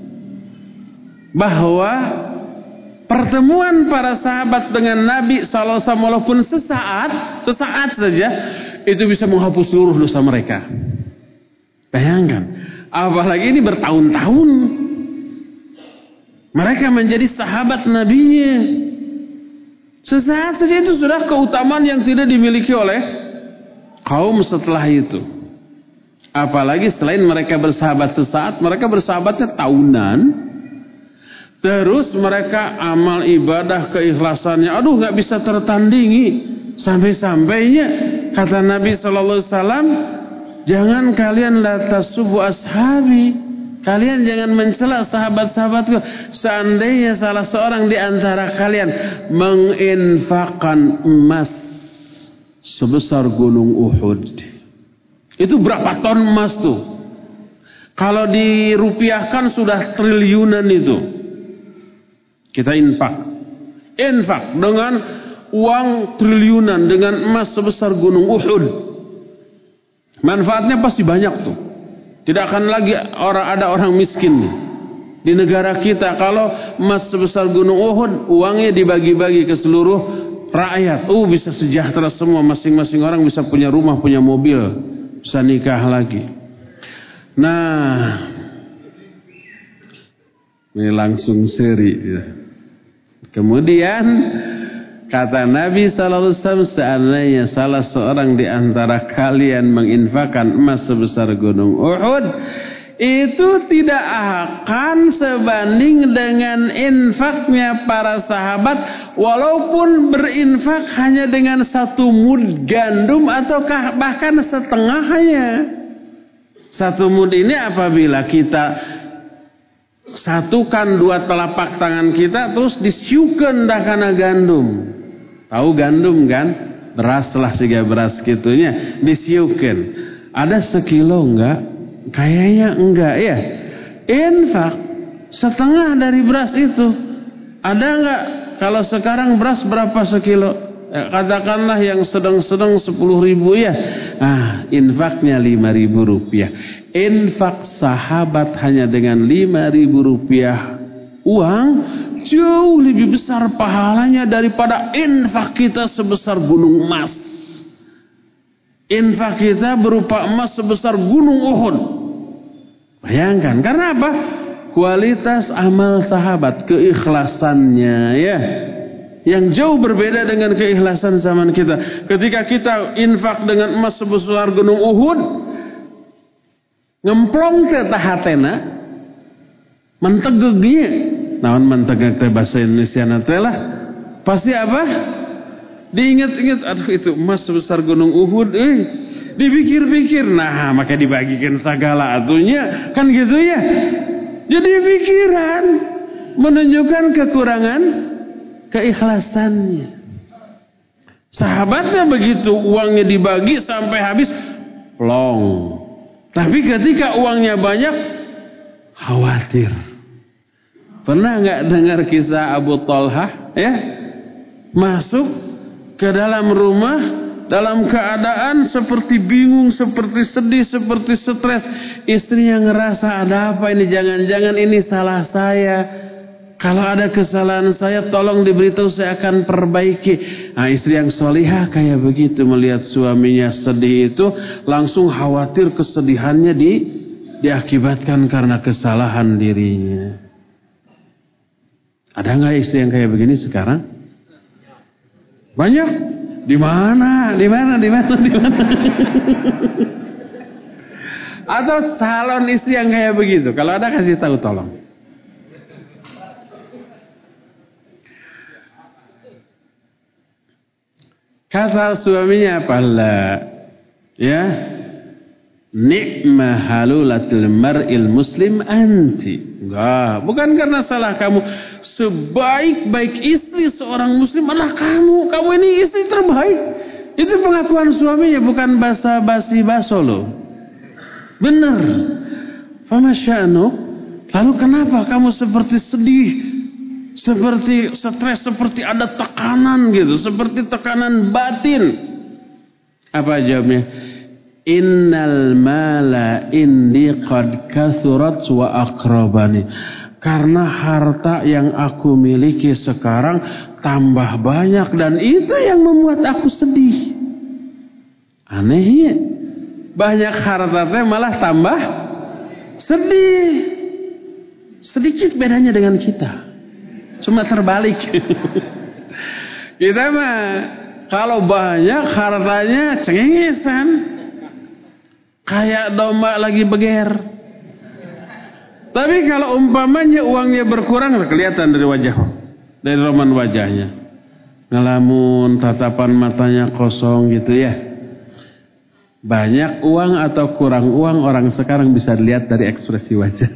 bahwa pertemuan para sahabat dengan Nabi sallallahu alaihi wasallam walaupun sesaat, sesaat saja, itu bisa menghapus seluruh dosa mereka. Bayangkan, apalagi ini bertahun-tahun mereka menjadi sahabat Nabinya. Sesaat saja itu sudah keutamaan yang tidak dimiliki oleh kaum setelah itu. Apalagi selain mereka bersahabat sesaat, mereka bersahabatnya tahunan. Terus mereka amal ibadah keikhlasannya, aduh gak bisa tertandingi. Sampai-sampainya kata Nabi sallallahu alaihi wasallam, jangan kalian la tasubbu ashabi, kalian jangan mencela sahabat-sahabatku. Seandainya salah seorang di antara kalian menginfakkan emas sebesar gunung Uhud, itu berapa ton emas tuh? Kalau dirupiahkan sudah triliunan itu. Kita infak, infak dengan uang triliunan, dengan emas sebesar gunung Uhud. Manfaatnya pasti banyak tuh. Tidak akan lagi orang ada orang miskin di negara kita kalau emas sebesar gunung Uhud uangnya dibagi-bagi ke seluruh rakyat. Oh, bisa sejahtera semua, masing-masing orang bisa punya rumah, punya mobil, bisa nikah lagi. Nah, ini langsung seri. Kemudian kata Nabi sallallahu alaihi wasallam, seandainya salah seorang di antara kalian menginfakkan emas sebesar gunung Uhud, itu tidak akan sebanding dengan infaknya para sahabat, walaupun berinfak hanya dengan satu mud gandum ataukah bahkan setengahnya. Satu mud ini apabila kita satukan dua telapak tangan kita terus disiukan dah kana gandum. Tahu gandum kan? Beras lah siga beras gitunya disiukan. Ada sekilo enggak? Kayaknya enggak ya. Infak setengah dari beras itu. Ada enggak? Kalau sekarang beras berapa sekilo? Eh, katakanlah yang sedang-sedang sepuluh ribu ya. Ah, infaknya lima ribu rupiah. Infak sahabat hanya dengan lima ribu rupiah uang jauh lebih besar pahalanya daripada infak kita sebesar gunung emas. Infak kita berupa emas sebesar gunung Uhud. Bayangkan, karena apa? Kualitas amal sahabat, keikhlasannya ya, yang jauh berbeda dengan keikhlasan zaman kita. Ketika kita infak dengan emas sebesar gunung Uhud, ngemplong ke tahatena, mentegegnya, naon mentegeg teh bahasa Indonesia nanti lah, pasti apa? Diingat-ingat, aduh itu emas sebesar gunung Uhud, eh, dipikir-pikir, nah maka dibagikan segala atunya, kan gitu ya. Jadi pikiran, menunjukkan kekurangan keikhlasannya. Sahabatnya begitu uangnya dibagi sampai habis, plong. Tapi ketika uangnya banyak, khawatir. Pernah nggak dengar kisah Abu Talhah? Ya, masuk ke dalam rumah dalam keadaan seperti bingung, seperti sedih, seperti stres. Istrinya ngerasa ada apa ini? Jangan-jangan ini salah saya. Kalau ada kesalahan saya, tolong diberitahu, saya akan perbaiki. Nah, istri yang solihah kayak begitu melihat suaminya sedih itu, langsung khawatir kesedihannya di diakibatkan karena kesalahan dirinya. Ada nggak istri yang kayak begini sekarang? Banyak. Di mana? Di mana? Di mana? Di mana? Atau calon istri yang kayak begitu? Kalau ada kasih tahu tolong. Kata suaminya apa? La. Ya. Ni'ma halulatil mar'il muslim anti. Enggak, bukan karena salah kamu. Sebaik-baik istri seorang muslim adalah kamu. Kamu ini istri terbaik. Itu pengakuan suaminya, bukan basa-basi baso loh. Benar. Fama sya'nu? Lalu kenapa kamu seperti sedih, seperti stres, seperti ada tekanan gitu, seperti tekanan batin? Apa jawabnya? Innal mala indi qad kasurat wa aqrabani. Karena harta yang aku miliki sekarang tambah banyak dan itu yang membuat aku sedih. Anehnya, banyak harta teh malah tambah sedih. Sedikit bedanya dengan kita. Cuma terbalik. Kita mah kalau banyak hartanya cengengesan. Kayak domba lagi beger. Tapi kalau umpamanya uangnya berkurang, kelihatan dari wajah, dari roman wajahnya. Ngelamun, tatapan matanya kosong gitu ya. Banyak uang atau kurang uang, orang sekarang bisa dilihat dari ekspresi wajah.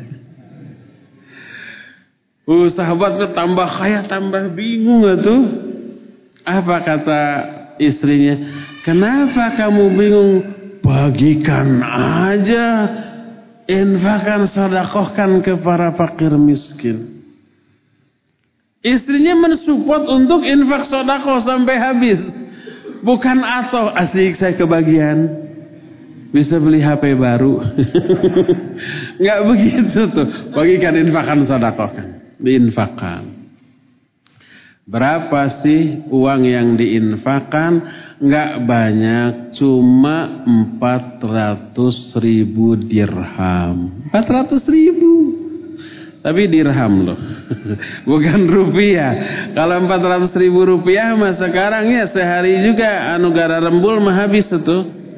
Uh, sahabatnya tambah kaya, tambah bingung tuh. Apa kata istrinya? Kenapa kamu bingung? Bagikan aja, infakkan, sedekahkan ke para fakir miskin. Istrinya mensupport untuk infak sedekah sampai habis. Bukan atau asik saya kebagian, bisa beli H P baru. Nggak begitu tuh. Bagikan, infakkan, sedekahkan, diinfakkan. Berapa sih uang yang diinfakkan? Nggak banyak, cuma empat ratus ribu dirham. Empat ratus ribu, tapi dirham loh, bukan rupiah. Kalau empat ratus ribu rupiah mah sekarang ya sehari juga anu gara rembul mah habis itu.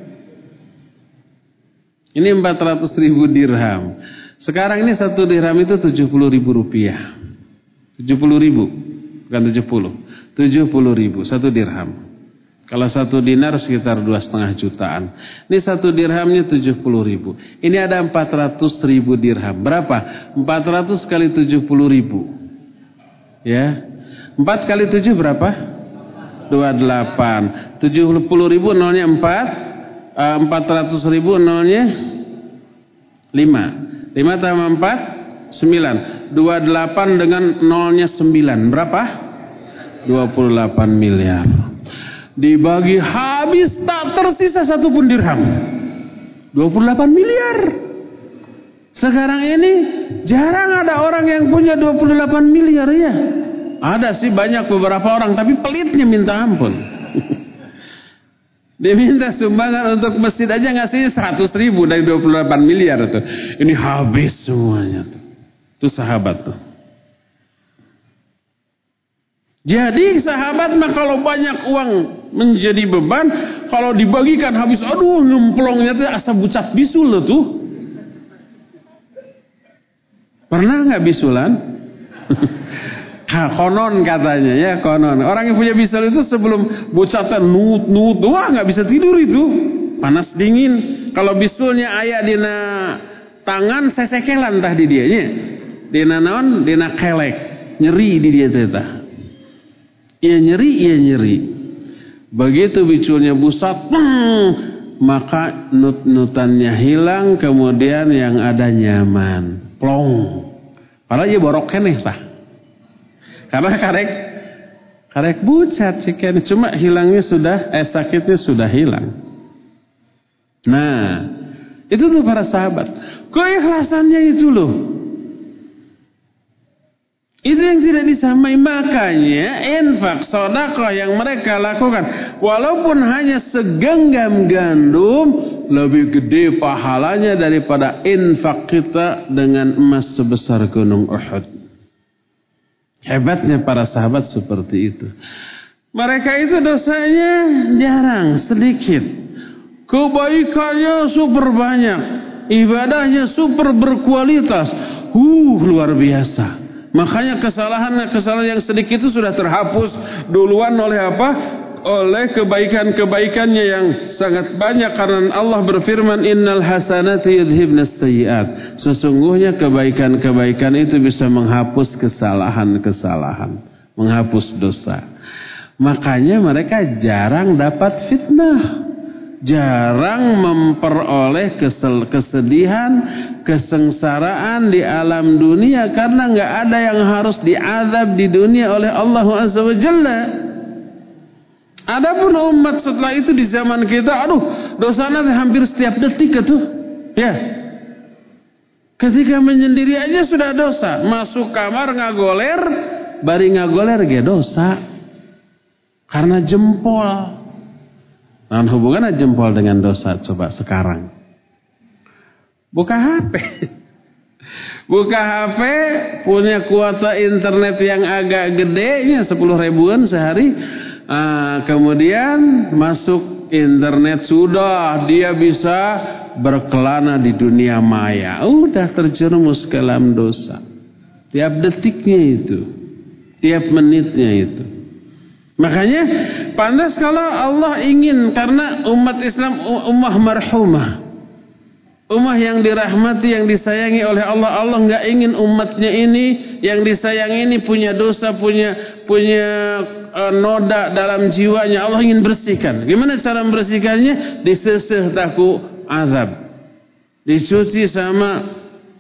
Ini empat ratus ribu dirham. Sekarang ini satu dirham itu tujuh puluh ribu rupiah. Tujuh puluh ribu. Bukan tujuh puluh, tujuh puluh ribu satu dirham. Kalau satu dinar sekitar dua setengah jutaan. Ini satu dirhamnya tujuh puluh ribu. Ini ada empat ratus ribu dirham. Berapa? Empat ratus kali tujuh puluh ribu. Ya, empat kali tujuh berapa? Dua delapan. Tujuh puluh ribu nolnya empat. Empat ratus ribu nolnya lima. Lima tambah empat. Sembilan. Dua delapan dengan nolnya sembilan. Berapa? Dua puluh delapan miliar. Dibagi habis tak tersisa satu pun dirham. Dua puluh delapan miliar. Sekarang ini jarang ada orang yang punya dua puluh delapan miliar ya. Ada sih banyak beberapa orang, tapi pelitnya minta ampun. Dia minta sumbangan untuk masjid aja ngasihnya seratus ribu dari dua puluh delapan miliar tuh. Ini habis semuanya tuh. Itu sahabat tuh. Jadi sahabat mah kalau banyak uang menjadi beban, kalau dibagikan habis, aduh ngemplongnya tuh asa bucat bisul loh tuh. Pernah nggak bisulan? Ha, konon katanya ya, konon. Orang yang punya bisul itu sebelum bucatan nut nut, wah nggak bisa tidur itu, panas dingin. Kalau bisulnya aya dina tangan sesekelan tah di dianya. Dina naon, dina kelek. nyeri di dia teta. Iya nyeri, iya nyeri. Begitu biculnya busat, hmm, maka nut-nutannya hilang, kemudian yang ada nyaman, plong. Padahal dia borok keneh tah. Karena karek karek bucat sih kan, cuma hilangnya sudah, eh sakitnya sudah hilang. Nah, itu tuh para sahabat. Keikhlasannya itu loh. Itu yang tidak disamai, makanya infak sedekah yang mereka lakukan walaupun hanya segenggam gandum lebih gede pahalanya daripada infak kita dengan emas sebesar gunung Uhud. Hebatnya para sahabat seperti itu. Mereka itu dosanya jarang, sedikit. Kebaikannya super banyak, ibadahnya super berkualitas. Uh, luar biasa. Makanya kesalahan-kesalahan yang sedikit itu sudah terhapus duluan oleh apa? Oleh kebaikan-kebaikannya yang sangat banyak. Karena Allah berfirman, innal hasanati yudhibnas sayyi'at. Sesungguhnya kebaikan-kebaikan itu bisa menghapus kesalahan-kesalahan, menghapus dosa. Makanya mereka jarang dapat fitnah, jarang memperoleh kesel, kesedihan, kesengsaraan di alam dunia, karena nggak ada yang harus diazab di dunia oleh Allah Azza wa Jalla. Adapun umat setelah itu di zaman kita, aduh, dosanya hampir setiap detik itu, ya. Ketika menyendiri aja sudah dosa, masuk kamar ngagoler, bari ngagoler ge dosa, karena jempol. Nah, hubungannya jempol dengan dosa coba sekarang. Buka H P. Buka H P, punya kuota internet yang agak gedenya sepuluh ribuan sehari. Ah, kemudian masuk internet sudah dia bisa berkelana di dunia maya. Udah terjerumus ke dalam dosa. Tiap detiknya itu, tiap menitnya itu. Makanya pantas kalau Allah ingin, karena umat Islam ummah marhumah, ummah yang dirahmati, yang disayangi oleh Allah. Allah nggak ingin umatnya ini yang disayangi ini punya dosa, punya punya uh, noda dalam jiwanya. Allah ingin bersihkan. Gimana cara membersihkannya? Diseseh taku azab, dicuci sama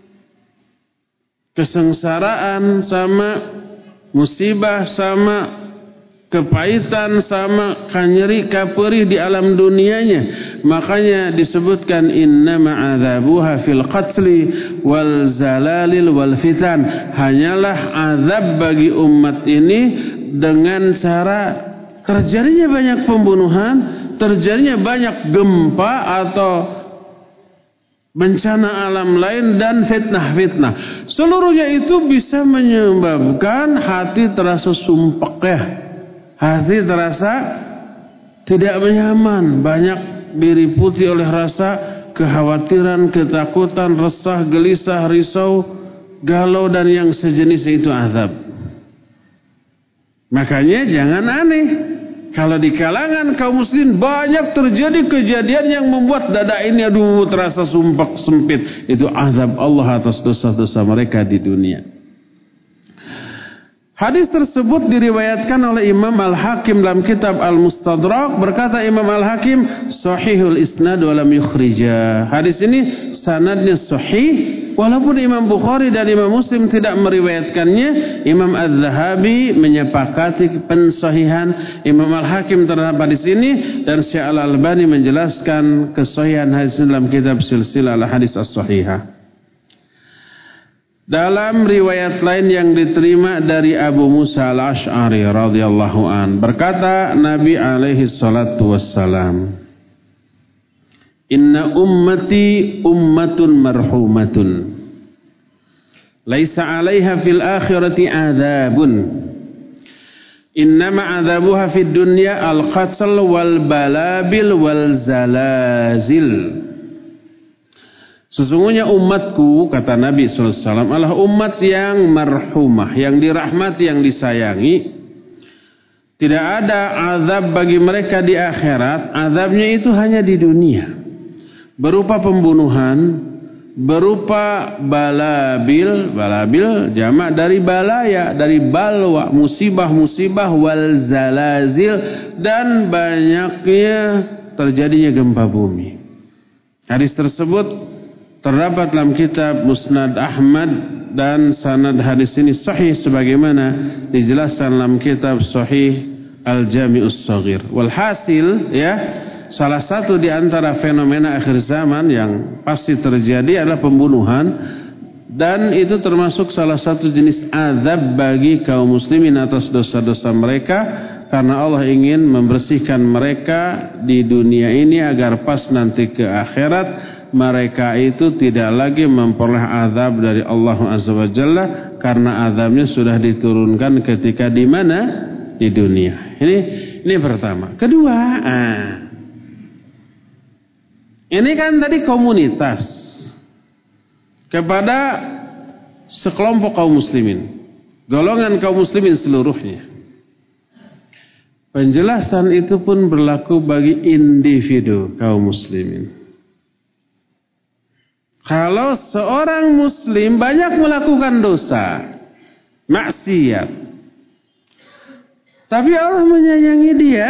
kesengsaraan, sama musibah, sama kepahitan, sama kanyeri kaperih di alam dunianya. Makanya disebutkan innama adzabuha fil qatli wal zalalil wal fitan. Hanyalah azab bagi umat ini dengan cara terjadinya banyak pembunuhan, terjadinya banyak gempa atau bencana alam lain, dan fitnah-fitnah. Seluruhnya itu bisa menyebabkan hati terasa sumpek ya. Hati terasa tidak nyaman, banyak diliputi oleh rasa kekhawatiran, ketakutan, resah, gelisah, risau, galau, dan yang sejenis itu azab. Makanya jangan aneh kalau di kalangan kaum muslimin banyak terjadi kejadian yang membuat dada ini aduh terasa sumpek sempit. Itu azab Allah atas dosa-dosa mereka di dunia. Hadis tersebut diriwayatkan oleh Imam Al-Hakim dalam kitab Al-Mustadrak. Berkata Imam Al-Hakim, sahihul isnad walam yukhrija. Hadis ini sanadnya sahih, walaupun Imam Bukhari dan Imam Muslim tidak meriwayatkannya. Imam Az-Zahabi menyepakati pensahihan Imam Al-Hakim terhadap hadis ini, dan Syekh Al-Albani menjelaskan kesahihan hadis dalam kitab Silsilah Al-Hadis As-Sahihah. Dalam riwayat lain yang diterima dari Abu Musa Al-Ash'ari radhiyallahu an, berkata Nabi alaihi salatu wassalam, inna ummati ummatun marhumatun laisa 'alaiha fil akhirati 'adzabun innama 'adzabuha fid dunya al-qatl wal balabil wal zalazil. Sesungguhnya umatku, kata Nabi shallallahu alaihi wasallam, adalah umat yang marhumah, yang dirahmati, yang disayangi. Tidak ada azab bagi mereka di akhirat. Azabnya itu hanya di dunia, berupa pembunuhan, berupa balabil, balabil jamak dari balaya, dari balwa, musibah-musibah, wal zalazil, dan banyaknya terjadinya gempa bumi. Hadis tersebut terdapat dalam kitab Musnad Ahmad dan sanad hadis ini sahih sebagaimana dijelaskan dalam kitab Sahih Al-Jami'us Shaghir. Walhasil, ya, salah satu di antara fenomena akhir zaman yang pasti terjadi adalah pembunuhan, dan itu termasuk salah satu jenis azab bagi kaum muslimin atas dosa-dosa mereka, karena Allah ingin membersihkan mereka di dunia ini agar pas nanti ke akhirat mereka itu tidak lagi memperoleh azab dari Allah Azza wa Jalla, karena azabnya sudah diturunkan ketika di mana? Di dunia. Ini ini pertama. Kedua, ah, ini kan tadi komunitas kepada sekelompok kaum muslimin, golongan kaum muslimin seluruhnya. Penjelasan itu pun berlaku bagi individu kaum muslimin. Kalau seorang muslim banyak melakukan dosa, maksiat, tapi Allah menyayangi dia,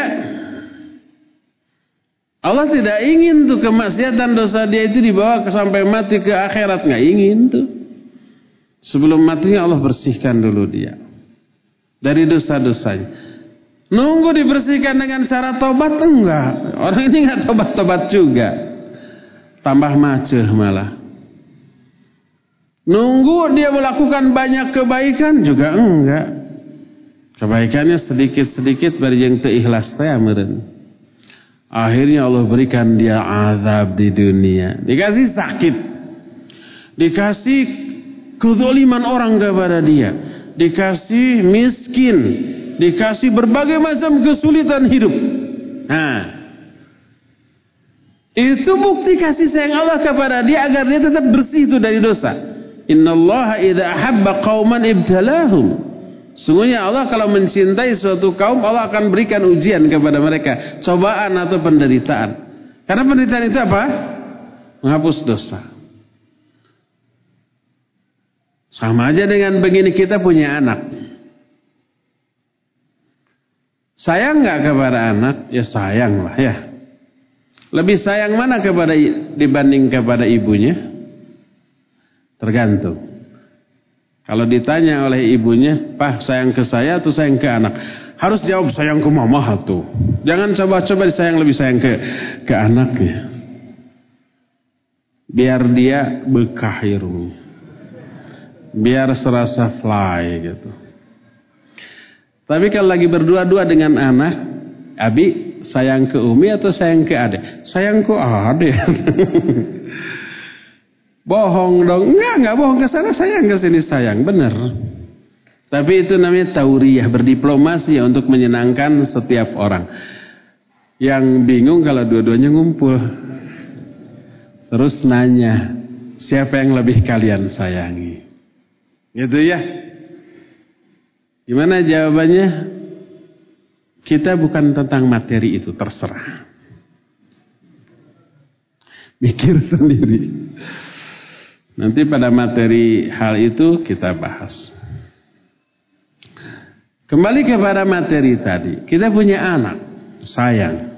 Allah tidak ingin tuh kemaksiatan dosa dia itu dibawa ke sampai mati ke akhirat, nggak ingin tuh. Sebelum matinya Allah bersihkan dulu dia dari dosa-dosanya. Nunggu dibersihkan dengan cara tobat? Enggak. Orang ini nggak tobat-tobat juga, tambah maceh malah. Nunggu dia melakukan banyak kebaikan juga enggak. Kebaikannya sedikit-sedikit bari jeung teu ikhlas teh meureun. Akhirnya Allah berikan dia azab di dunia. Dikasih sakit, dikasih kezaliman orang kepada dia, dikasih miskin, dikasih berbagai macam kesulitan hidup. Nah, itu bukti kasih sayang Allah kepada dia agar dia tetap bersih itu dari dosa. Innallaha idza ahabba qauman ibtalahum. Sungguhnya Allah kalau mencintai suatu kaum, Allah akan berikan ujian kepada mereka, cobaan atau penderitaan. Karena penderitaan itu apa? Menghapus dosa. Sama aja dengan begini, kita punya anak. Sayang nggak kepada anak? Ya sayang lah ya. Lebih sayang mana kepada dibanding kepada ibunya? Tergantung. Kalau ditanya oleh ibunya, "Pak, sayang ke saya atau sayang ke anak?" Harus jawab sayang ke mama tuh. Jangan coba-coba disayang lebih sayang ke ke anaknya. Biar dia bekah irungnya. Biar serasa fly gitu. Tapi kalau lagi berdua-dua dengan anak, Abi sayang ke Umi atau sayang ke Ade? Sayang ke Ade. Bohong dong. Enggak, enggak bohong, ke sana sayang, ke sini sayang, benar. Tapi itu namanya tauriyah, berdiplomasi ya, untuk menyenangkan setiap orang. Yang bingung kalau dua-duanya ngumpul. Terus nanya, siapa yang lebih kalian sayangi? Gitu ya. Gimana jawabannya? Kita bukan tentang materi itu, terserah. Mikir sendiri. Nanti pada materi hal itu kita bahas. Kembali kepada materi tadi. Kita punya anak, sayang.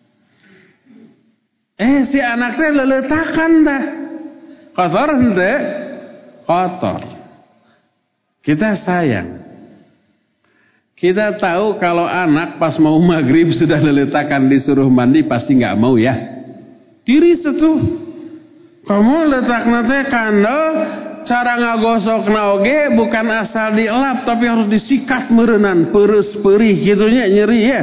Eh si anaknya leletakan dah. Kotor ente? Kotor. Kita sayang. Kita tahu kalau anak pas mau maghrib sudah leletakan disuruh mandi pasti nggak mau ya. Tiris itu. Kamu letakna teh kandel, cara ngagosokna oge bukan asal dielap tapi harus disikat meureunnan, peureus perih gitunya, nyeri ya.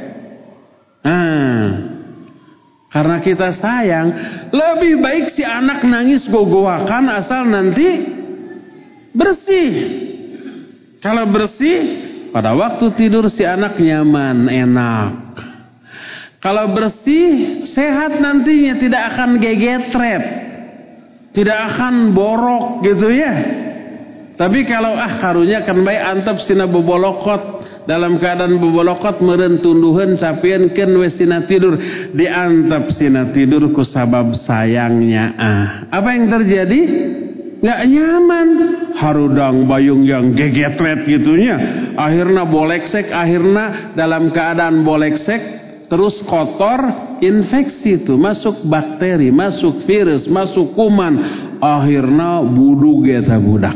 Nah, karena kita sayang, lebih baik si anak nangis gogoakan asal nanti bersih. Kalau bersih, pada waktu tidur si anak nyaman, enak. Kalau bersih, sehat nantinya, tidak akan gegetret. Tidak akan borok gitu ya. Tapi kalau ah karunya kan bae antep sina bobolokot, dalam keadaan bobolokot meureun tunduheun capieunkeun we sina tidur, diantep sina tidur ku sabab sayangnya ah. Apa yang terjadi? Nggak nyaman, harudang bayung yang gegetret gitunya, akhirnya boleksek, akhirnya dalam keadaan boleksek terus kotor, infeksi itu masuk bakteri, masuk virus, masuk kuman, akhirnya budug eta budak.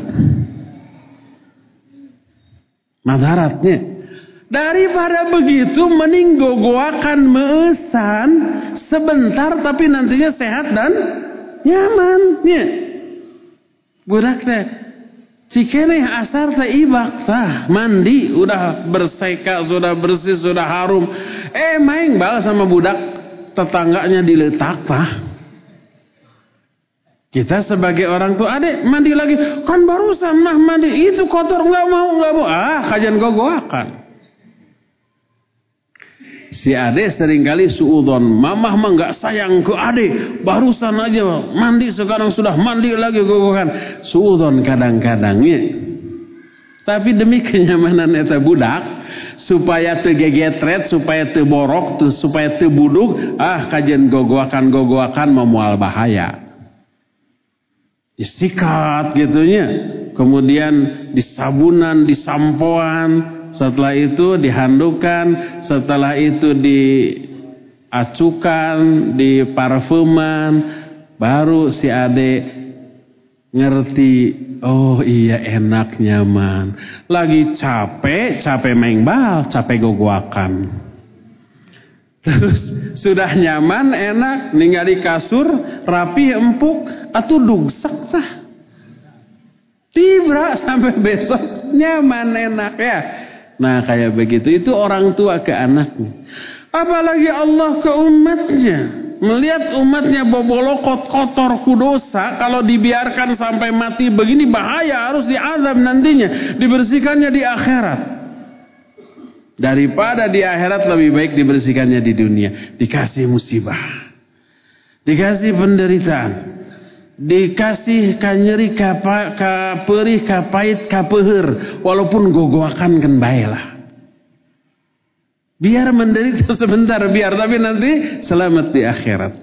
Madaratnya daripada begitu mending gogoakan meusan sebentar tapi nantinya sehat dan nyamannya. Budak teh cikeneh asar teh ibak tah mandi udah berseka sudah bersih sudah harum eh main bal sama budak tetangganya diletak tah. Kita sebagai orang tua adek mandi lagi kan barusan mah mandi itu kotor nggak mau nggak mau ah kajian gogoakan. Si ade seringkali suudon, mamah mah nggak sayang ke ade, barusan aja mandi sekarang sudah mandi lagi gogokan. Suudon kadang-kadangnya. Tapi demi kenyamanan eta budak, supaya teu gegetret, supaya teu borok, teu, supaya teu budug, ah kajian gogoakan-gogoakan memual bahaya. Disikat gitunya, kemudian disabunan, disampoan. Setelah itu dihandukan, setelah itu diacukan, diparfuman, baru si ade ngerti, oh iya enak nyaman. Lagi capek, capek main bal, capek gogoakan. Terus sudah nyaman, enak, ninggal di kasur, rapi, empuk, atuh dugsak tah. Tibra sampai besok nyaman enak ya. Nah kayak begitu itu orang tua ke anaknya. Apalagi Allah ke umatnya. Melihat umatnya bobolokot kotor kudosa, kalau dibiarkan sampai mati begini bahaya, harus diazab nantinya, dibersihkannya di akhirat. Daripada di akhirat lebih baik dibersihkannya di dunia. Dikasih musibah, dikasih penderitaan, dikasih kanyeri, kaperih, kapait, kapeuheur, walaupun gogoakan kan bae lah. Biar menderita sebentar, biar tapi nanti selamat di akhirat.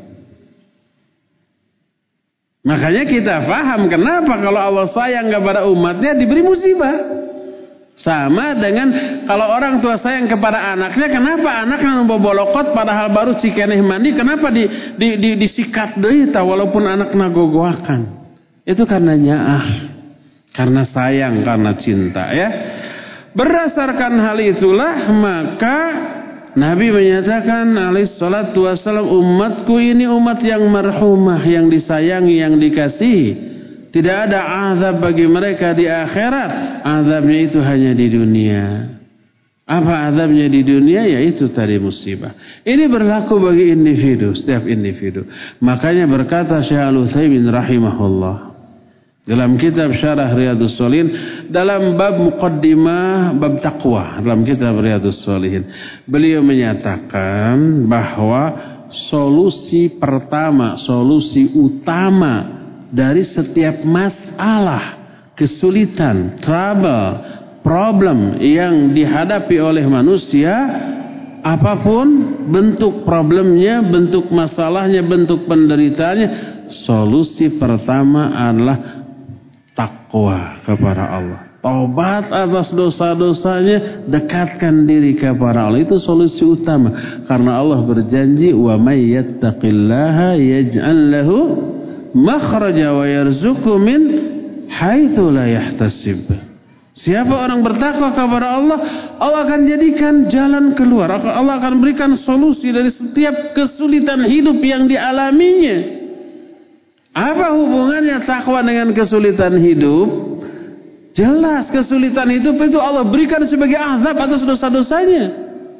Makanya kita paham kenapa kalau Allah sayang kepada umatnya diberi musibah. Sama dengan kalau orang tua sayang kepada anaknya, kenapa anaknya bobolokot padahal baru cikeneh mandi, kenapa di, di, di, disikat deui tah walaupun anaknya gogoakan. Itu karena nyaah, karena sayang, karena cinta ya. Berdasarkan hal itulah maka Nabi menyatakan alaihi salatu wassalam, umatku ini umat yang marhumah, yang disayangi, yang dikasihi. Tidak ada azab bagi mereka di akhirat. Azabnya itu hanya di dunia. Apa azabnya di dunia? Yaitu tadi musibah. Ini berlaku bagi individu, setiap individu. Makanya berkata Syekh Al-Utsaimin rahimahullah dalam kitab Syarah Riyadhus Shalihin, dalam bab muqaddimah bab taqwa, dalam kitab Riyadhus Shalihin, beliau menyatakan bahwa solusi pertama, solusi utama dari setiap masalah, kesulitan, trouble, problem yang dihadapi oleh manusia, apapun bentuk problemnya, bentuk masalahnya, bentuk penderitaannya, solusi pertama adalah takwa kepada Allah. Taubat atas dosa-dosanya, dekatkan diri kepada Allah. Itu solusi utama. Karena Allah berjanji, wa may yattaqillaha yaj'al lahu makhraja wa yarzuqhu min haitsu la yahtasib. Siapa orang bertakwa kepada Allah, Allah akan jadikan jalan keluar. Allah akan berikan solusi dari setiap kesulitan hidup yang dialaminya. Apa hubungannya takwa dengan kesulitan hidup? Jelas kesulitan hidup itu Allah berikan sebagai azab atas dosa-dosanya.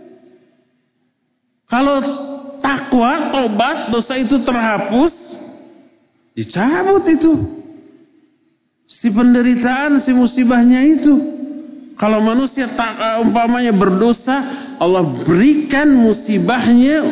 Kalau takwa, tobat, dosa itu terhapus, dicabut itu si penderitaan, si musibahnya itu. Kalau manusia tak, uh, umpamanya berdosa, Allah berikan musibahnya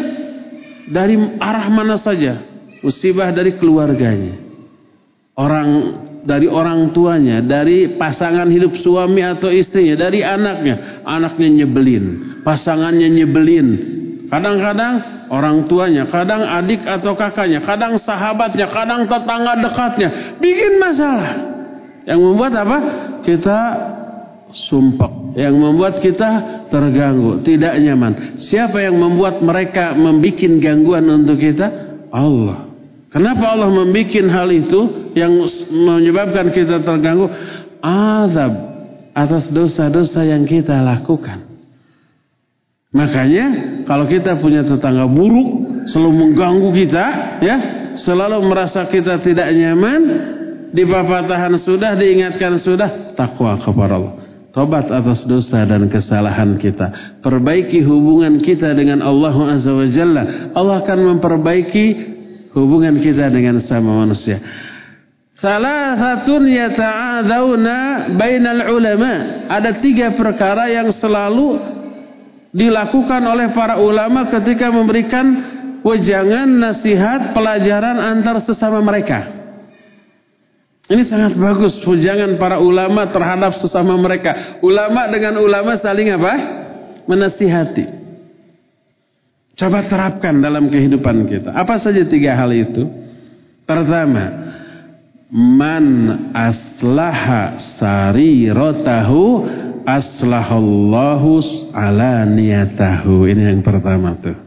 dari arah mana saja. Musibah dari keluarganya. Orang dari orang tuanya, dari pasangan hidup suami atau istrinya, dari anaknya. Anaknya nyebelin, pasangannya nyebelin. Kadang-kadang orang tuanya, kadang adik atau kakaknya, kadang sahabatnya, kadang tetangga dekatnya. Bikin masalah. Yang membuat apa? Kita sumpek. Yang membuat kita terganggu, tidak nyaman. Siapa yang membuat mereka membuat gangguan untuk kita? Allah. Kenapa Allah membuat hal itu yang menyebabkan kita terganggu? Azab atas dosa-dosa yang kita lakukan. Makanya kalau kita punya tetangga buruk, selalu mengganggu kita, ya, selalu merasa kita tidak nyaman, dipapatahan sudah, diingatkan sudah, takwa kepada Allah. Tobat atas dosa dan kesalahan kita. Perbaiki hubungan kita dengan Allah Azza wa Jalla. Allah akan memperbaiki hubungan kita dengan sama manusia. Salasatun yata'adzawna bainal ulama. Ada tiga perkara yang selalu dilakukan oleh para ulama ketika memberikan wejangan, nasihat, pelajaran antar sesama mereka. Ini sangat bagus wejangan para ulama terhadap sesama mereka. Ulama dengan ulama saling apa? Menasihati. Coba terapkan dalam kehidupan kita. Apa saja tiga hal itu? Pertama, man aslaha sariratahu aslahallahu alaniyatahu. Ini yang pertama tuh.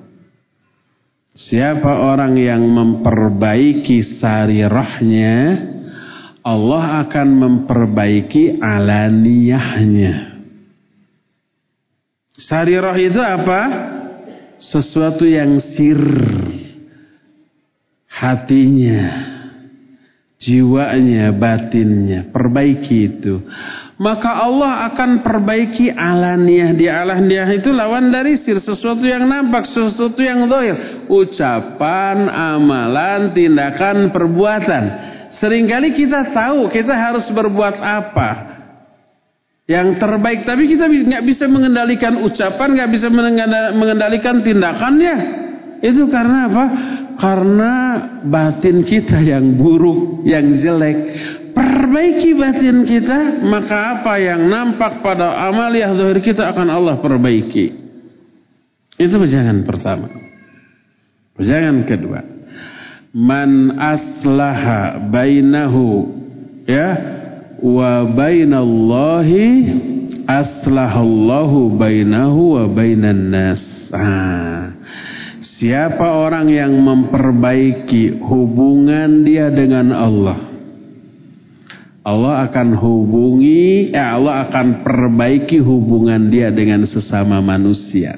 Siapa orang yang memperbaiki sarirahnya, Allah akan memperbaiki alaniyahnya. Sarirah itu apa? Sesuatu yang sir, hatinya, jiwanya, batinnya, perbaiki itu. Maka Allah akan perbaiki alaniyah. Di alaniyah itu lawan dari sir, sesuatu yang nampak, sesuatu yang zahir, ucapan, amalan, tindakan, perbuatan. Seringkali kita tahu kita harus berbuat apa yang terbaik, tapi kita nggak bisa mengendalikan ucapan, nggak bisa mengendalikan tindakannya. Itu karena apa? Karena batin kita yang buruk, yang jelek. Perbaiki batin kita, maka apa yang nampak pada amaliyah zahir kita akan Allah perbaiki. Itu wejangan pertama. Wejangan kedua, man aslaha bainahu ya wa bainallahi aslahallahu bainahu wa bainan nas. Ah. Siapa orang yang memperbaiki hubungan dia dengan Allah, Allah akan hubungi, eh, Allah akan perbaiki hubungan dia dengan sesama manusia.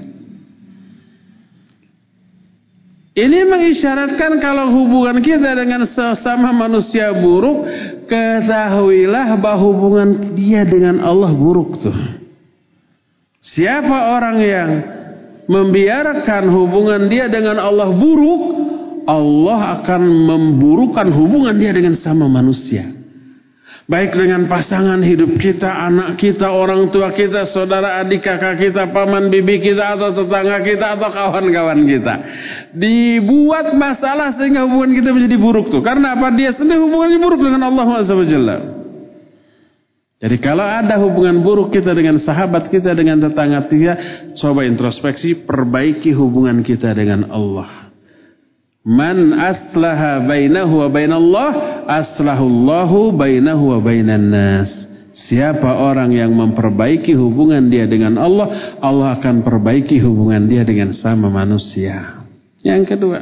Ini mengisyaratkan kalau hubungan kita dengan sesama manusia buruk, ketahuilah bahwa hubungan dia dengan Allah buruk tuh. Siapa orang yang membiarkan hubungan dia dengan Allah buruk, Allah akan memburukkan hubungan dia dengan sama manusia. Baik dengan pasangan hidup kita, anak kita, orang tua kita, saudara adik kakak kita, paman bibi kita, atau tetangga kita, atau kawan-kawan kita. Dibuat masalah sehingga hubungan kita menjadi buruk tuh. Karena apa? Dia sendiri hubungannya buruk dengan Allah Subhanahu wa taala. Jadi kalau ada hubungan buruk kita dengan sahabat kita, dengan tetangga kita, coba introspeksi, perbaiki hubungan kita dengan Allah. Man aslaha bainahu wa bainallah aslahullahu bainahu wa bainan nas. Siapa orang yang memperbaiki hubungan dia dengan Allah, Allah akan perbaiki hubungan dia dengan sama manusia. Yang kedua,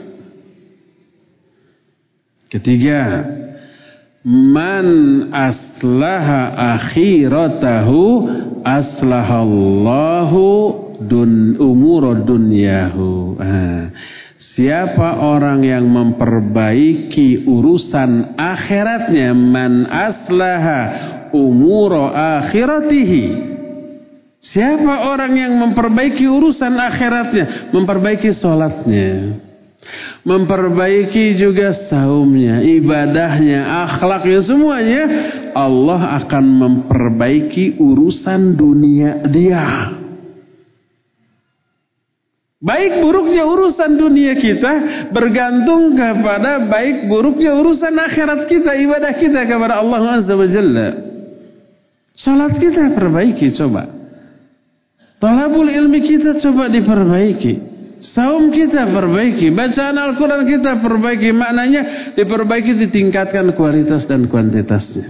ketiga, man aslaha akhiratahu aslahallahu dun umur dunyahu. Ah. Siapa orang yang memperbaiki urusan akhiratnya, man aslaha umur akhiratihi. Siapa orang yang memperbaiki urusan akhiratnya, memperbaiki sholatnya, memperbaiki juga saumnya, ibadahnya, akhlaknya, semuanya, Allah akan memperbaiki urusan dunia dia. Baik buruknya urusan dunia kita bergantung kepada baik buruknya urusan akhirat kita, ibadah kita kepada Allah Azza wa Jalla. Salat kita perbaiki coba. Talabul ilmi kita coba diperbaiki. Saum kita perbaiki, bacaan Al-Quran kita perbaiki, maknanya diperbaiki, ditingkatkan kualitas dan kuantitasnya.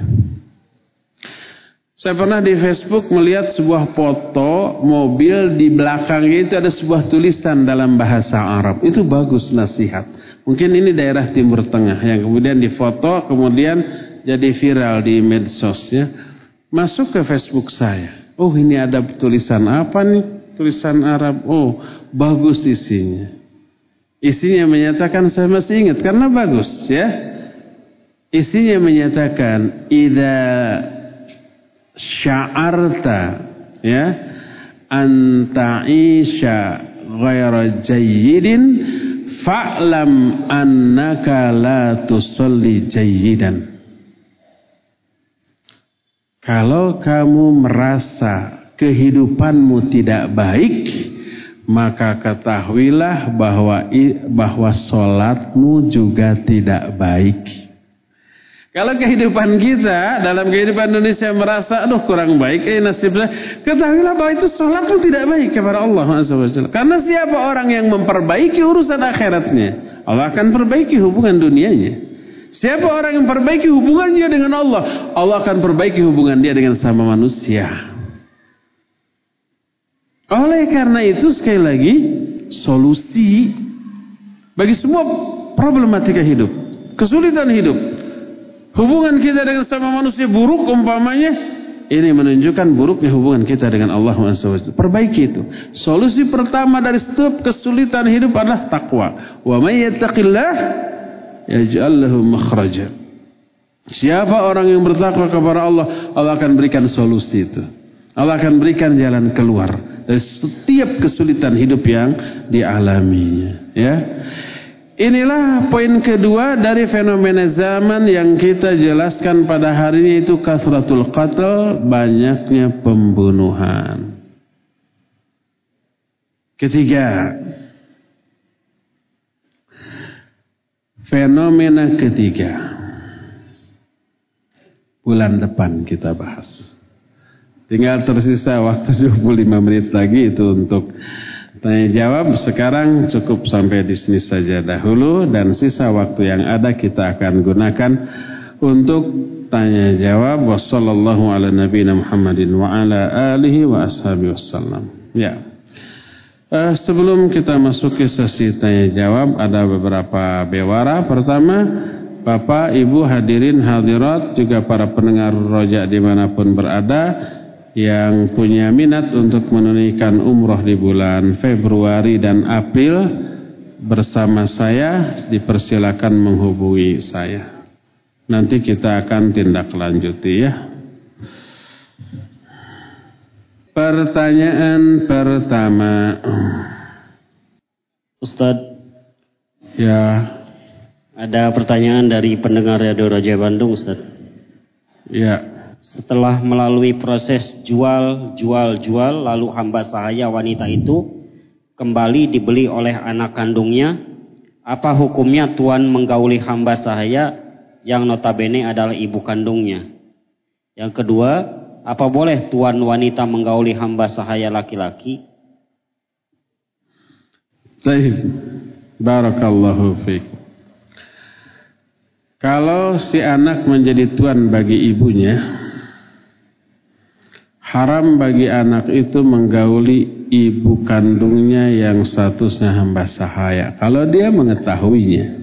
Saya pernah di Facebook melihat sebuah foto mobil, di belakangnya itu ada sebuah tulisan dalam bahasa Arab. Itu bagus nasihat. Mungkin ini daerah Timur Tengah yang kemudian difoto, kemudian jadi viral di medsos ya. Masuk ke Facebook saya. Oh, ini ada tulisan apa nih? Tulisan Arab. Oh, bagus isinya. Isinya menyatakan, saya masih ingat karena bagus ya. Isinya menyatakan idza sya'arta ya anta'isha ghaira jayyidin fa'lam annaka la tusalli jayyidan. Kalau kamu merasa kehidupanmu tidak baik, maka ketahuilah bahwa bahwa salatmu juga tidak baik. Kalau kehidupan kita dalam kehidupan Indonesia merasa aduh kurang baik eh nasibnya, ketahuilah bahwa itu sholat pun tidak baik kepada Allah Azza wa Jalla. Karena siapa orang yang memperbaiki urusan akhiratnya, Allah akan perbaiki hubungan dunianya. Siapa orang yang memperbaiki hubungannya dengan Allah, Allah akan perbaiki hubungan dia dengan sama manusia. Oleh karena itu sekali lagi solusi bagi semua problematika hidup, kesulitan hidup, hubungan kita dengan sama manusia buruk umpamanya, ini menunjukkan buruknya hubungan kita dengan Allah subhanahu wa taala. Perbaiki itu. Solusi pertama dari setiap kesulitan hidup adalah takwa. Wa may yattaqillah yaj'al lahu makhraja. Siapa orang yang bertakwa kepada Allah, Allah akan berikan solusi itu. Allah akan berikan jalan keluar dari setiap kesulitan hidup yang dialaminya, ya. Inilah poin kedua dari fenomena zaman yang kita jelaskan pada hari ini, itu kasratul qatl, banyaknya pembunuhan. Ketiga, fenomena ketiga, bulan depan kita bahas. Tinggal tersisa waktu dua puluh lima menit lagi itu untuk tanya jawab. Sekarang cukup sampai di sini saja dahulu, dan sisa waktu yang ada kita akan gunakan untuk tanya jawab. Wassallallahu ala nabiyina Muhammadin wa ala alihi wa ashabihi wassalam. Ya. Uh, sebelum kita masuk ke sesi tanya jawab, ada beberapa bewara. Pertama, Bapak, Ibu, hadirin hadirat, juga para pendengar Roja dimanapun berada, yang punya minat untuk menunaikan umroh di bulan Februari dan April bersama saya, dipersilakan menghubungi saya. Nanti kita akan tindak lanjuti ya. Pertanyaan pertama, Ustadz. Ya. Ada pertanyaan dari pendengar Radio Roja Bandung, Ustadz. Ya. Setelah melalui proses jual, jual, jual, lalu hamba sahaya wanita itu kembali dibeli oleh anak kandungnya, apa hukumnya tuan menggauli hamba sahaya yang notabene adalah ibu kandungnya? Yang kedua, apa boleh tuan wanita menggauli hamba sahaya laki-laki? Baik, barakallahu fiik. Kalau si anak menjadi tuan bagi ibunya, haram bagi anak itu menggauli ibu kandungnya yang statusnya hamba sahaya kalau dia mengetahuinya.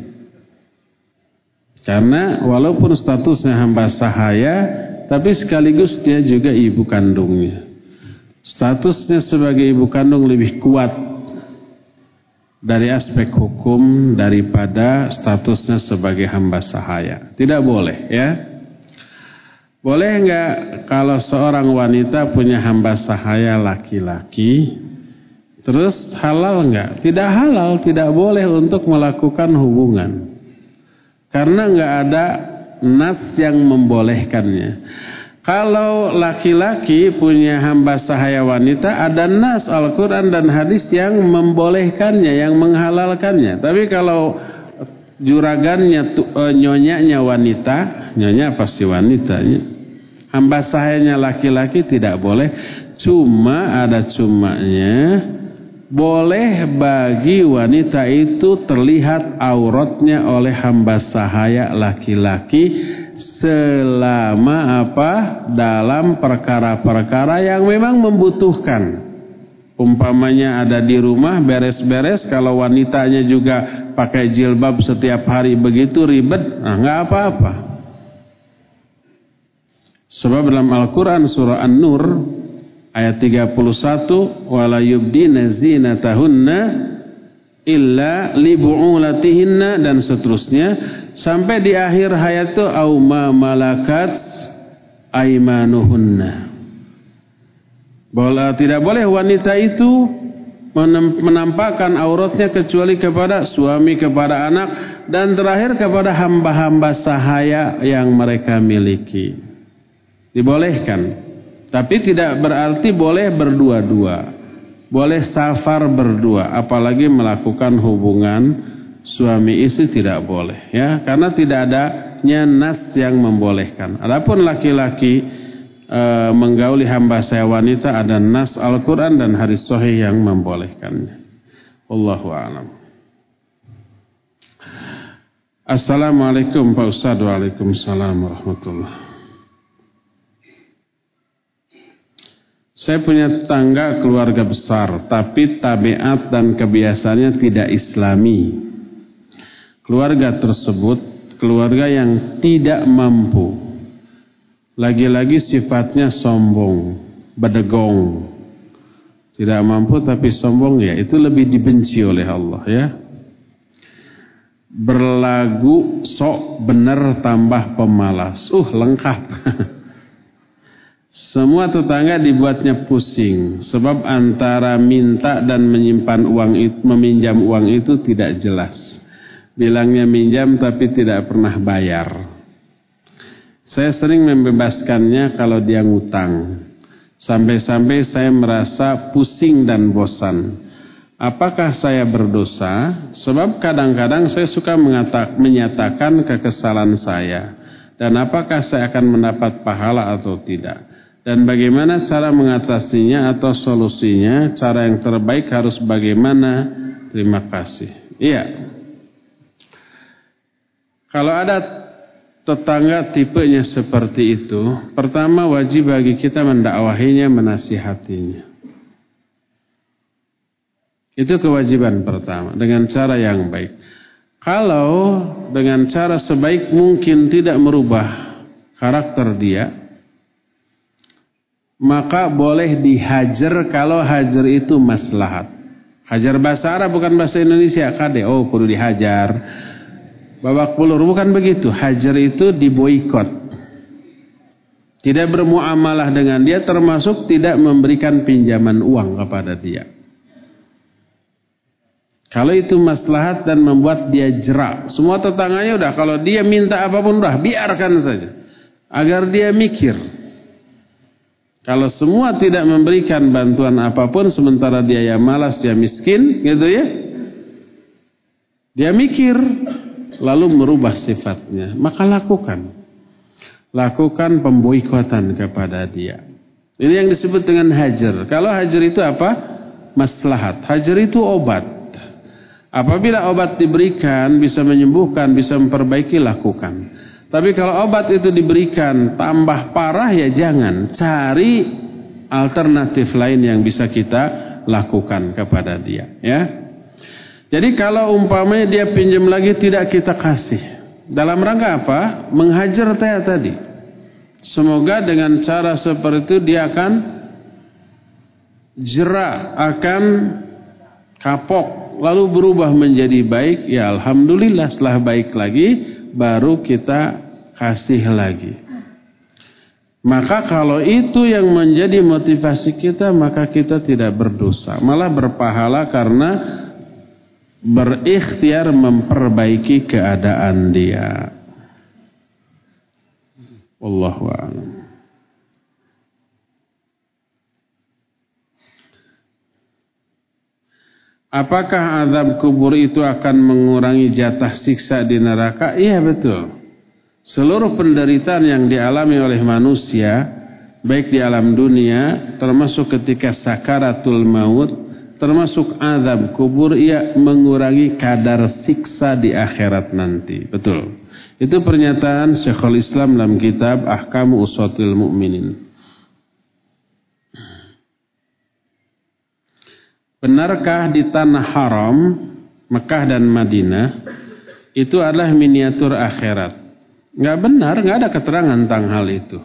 Karena walaupun statusnya hamba sahaya, tapi sekaligus dia juga ibu kandungnya. Statusnya sebagai ibu kandung lebih kuat dari aspek hukum daripada statusnya sebagai hamba sahaya. Tidak boleh ya. Boleh enggak kalau seorang wanita punya hamba sahaya laki-laki, terus halal enggak? Tidak halal, tidak boleh untuk melakukan hubungan. Karena enggak ada nas yang membolehkannya. Kalau laki-laki punya hamba sahaya wanita, ada nas Al-Quran dan hadis yang membolehkannya, yang menghalalkannya. Tapi kalau juragannya, nyonyanya wanita, nyonya pasti wanitanya, hamba sahayanya laki-laki tidak boleh. Cuma ada cumanya, boleh bagi wanita itu terlihat auratnya oleh hamba sahaya laki-laki selama apa? Dalam perkara-perkara yang memang membutuhkan. Umpamanya ada di rumah beres-beres, kalau wanitanya juga pakai jilbab setiap hari begitu ribet, nah nggak apa-apa. Sebab dalam Al-Quran surah An-Nur ayat tiga puluh satu, wala yubdina zinatahunna illa libu'ulatihinna, dan seterusnya sampai di akhir ayat itu au ma malakat aimanuhunna. Boleh, tidak boleh wanita itu menampakkan auratnya kecuali kepada suami, kepada anak, dan terakhir kepada hamba-hamba sahaya yang mereka miliki. Dibolehkan, tapi tidak berarti boleh berdua-dua. Boleh safar berdua, apalagi melakukan hubungan suami istri tidak boleh, ya, karena tidak adanya nas yang membolehkan. Adapun laki-laki e, menggauli hamba saya wanita, ada nas Al-Quran dan hadis sahih yang membolehkannya. Wallahu a'lam. Assalamualaikum Pak Ustadz. Waalaikumsalam warahmatullahi. Saya punya tetangga keluarga besar, tapi tabiat dan kebiasaannya tidak islami. Keluarga tersebut keluarga yang tidak mampu. Lagi-lagi sifatnya sombong, bedegong. Tidak mampu tapi sombong, ya itu lebih dibenci oleh Allah, ya. Berlagu sok bener tambah pemalas. Uh, lengkap. Semua tetangga dibuatnya pusing, sebab antara minta dan menyimpan uang itu, meminjam uang itu tidak jelas. Bilangnya minjam tapi tidak pernah bayar. Saya sering membebaskannya kalau dia ngutang. Sampai-sampai saya merasa pusing dan bosan. Apakah saya berdosa? Sebab kadang-kadang saya suka mengatak, menyatakan kekesalan saya. Dan apakah saya akan mendapat pahala atau tidak? Dan bagaimana cara mengatasinya atau solusinya? Cara yang terbaik harus bagaimana? Terima kasih. Iya. Kalau ada tetangga tipenya seperti itu, pertama wajib bagi kita mendakwahinya, menasihatinya. Itu kewajiban pertama, dengan cara yang baik. Kalau dengan cara sebaik mungkin tidak merubah karakter dia, maka boleh dihajar kalau hajar itu maslahat. Hajar bahasa Arab bukan bahasa Indonesia. Kade, oh perlu dihajar. Babak pelur bukan begitu. Hajar itu diboikot. Tidak bermuamalah dengan dia, termasuk tidak memberikan pinjaman uang kepada dia. Kalau itu maslahat dan membuat dia jerak. Semua tetangganya udah, kalau dia minta apapun udah biarkan saja. Agar dia mikir. Kalau semua tidak memberikan bantuan apapun, sementara dia yang malas, dia miskin, gitu ya. Dia mikir, lalu merubah sifatnya. Maka lakukan. Lakukan pemboikotan kepada dia. Ini yang disebut dengan hajar. Kalau hajar itu apa? Maslahat. Hajar itu obat. Apabila obat diberikan, bisa menyembuhkan, bisa memperbaiki, lakukan. Tapi kalau obat itu diberikan tambah parah, ya jangan. Cari alternatif lain yang bisa kita lakukan kepada dia, ya. Jadi kalau umpamanya dia pinjam lagi tidak kita kasih, dalam rangka apa? Menghajar saya tadi. Semoga dengan cara seperti itu dia akan jera, akan kapok, lalu berubah menjadi baik. Ya alhamdulillah, setelah baik lagi baru kita kasih lagi. Maka kalau itu yang menjadi motivasi kita, maka kita tidak berdosa, malah berpahala karena berikhtiar memperbaiki keadaan dia. Wallahu a'lam. Apakah azab kubur itu akan mengurangi jatah siksa di neraka? Iya betul. Seluruh penderitaan yang dialami oleh manusia, baik di alam dunia, termasuk ketika sakaratul maut, termasuk azab kubur, ia mengurangi kadar siksa di akhirat nanti. Betul. Itu pernyataan Syekhul Islam dalam kitab Ahkamu Uswatul Mu'minin. Benarkah di tanah haram, Mekah dan Madinah, itu adalah miniatur akhirat? Enggak benar, enggak ada keterangan tentang hal itu.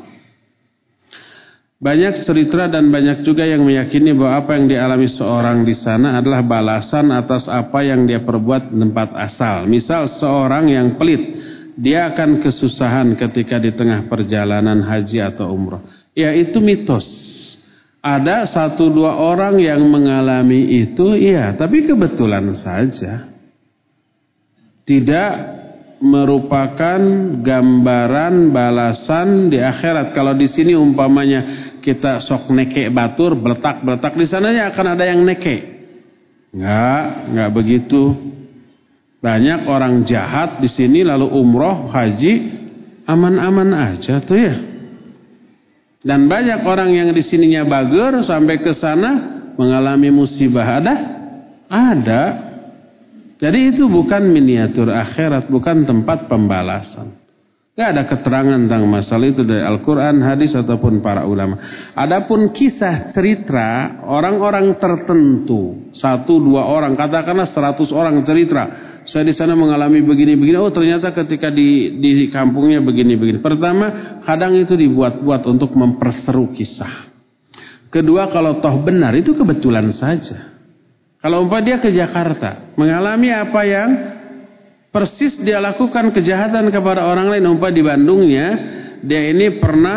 Banyak cerita dan banyak juga yang meyakini bahwa apa yang dialami seorang di sana adalah balasan atas apa yang dia perbuat di tempat asal. Misal seorang yang pelit, dia akan kesusahan ketika di tengah perjalanan haji atau umroh. Ya itu mitos. Ada satu dua orang yang mengalami itu, iya, tapi kebetulan saja. Tidak merupakan gambaran balasan di akhirat. Kalau di sini umpamanya kita sok neke batur, beletak-beletak, di sananya akan ada yang neke. Enggak, enggak begitu. Banyak orang jahat di sini lalu umroh, haji, aman-aman aja tuh ya. Dan banyak orang yang di sininya bager sampai ke sana mengalami musibah. Ada? Ada. Jadi itu bukan miniatur akhirat, bukan tempat pembalasan. Tidak ada keterangan tentang masalah itu dari Al-Quran, hadis ataupun para ulama. Adapun kisah cerita orang-orang tertentu, satu dua orang, katakanlah seratus orang cerita. Saya di sana mengalami begini-begini. Oh ternyata ketika di di kampungnya begini-begini. Pertama, kadang itu dibuat-buat untuk memperseru kisah. Kedua, kalau toh benar itu kebetulan saja. Kalau umpah dia ke Jakarta, mengalami apa yang persis dia lakukan kejahatan kepada orang lain. Umpah di Bandungnya, dia ini pernah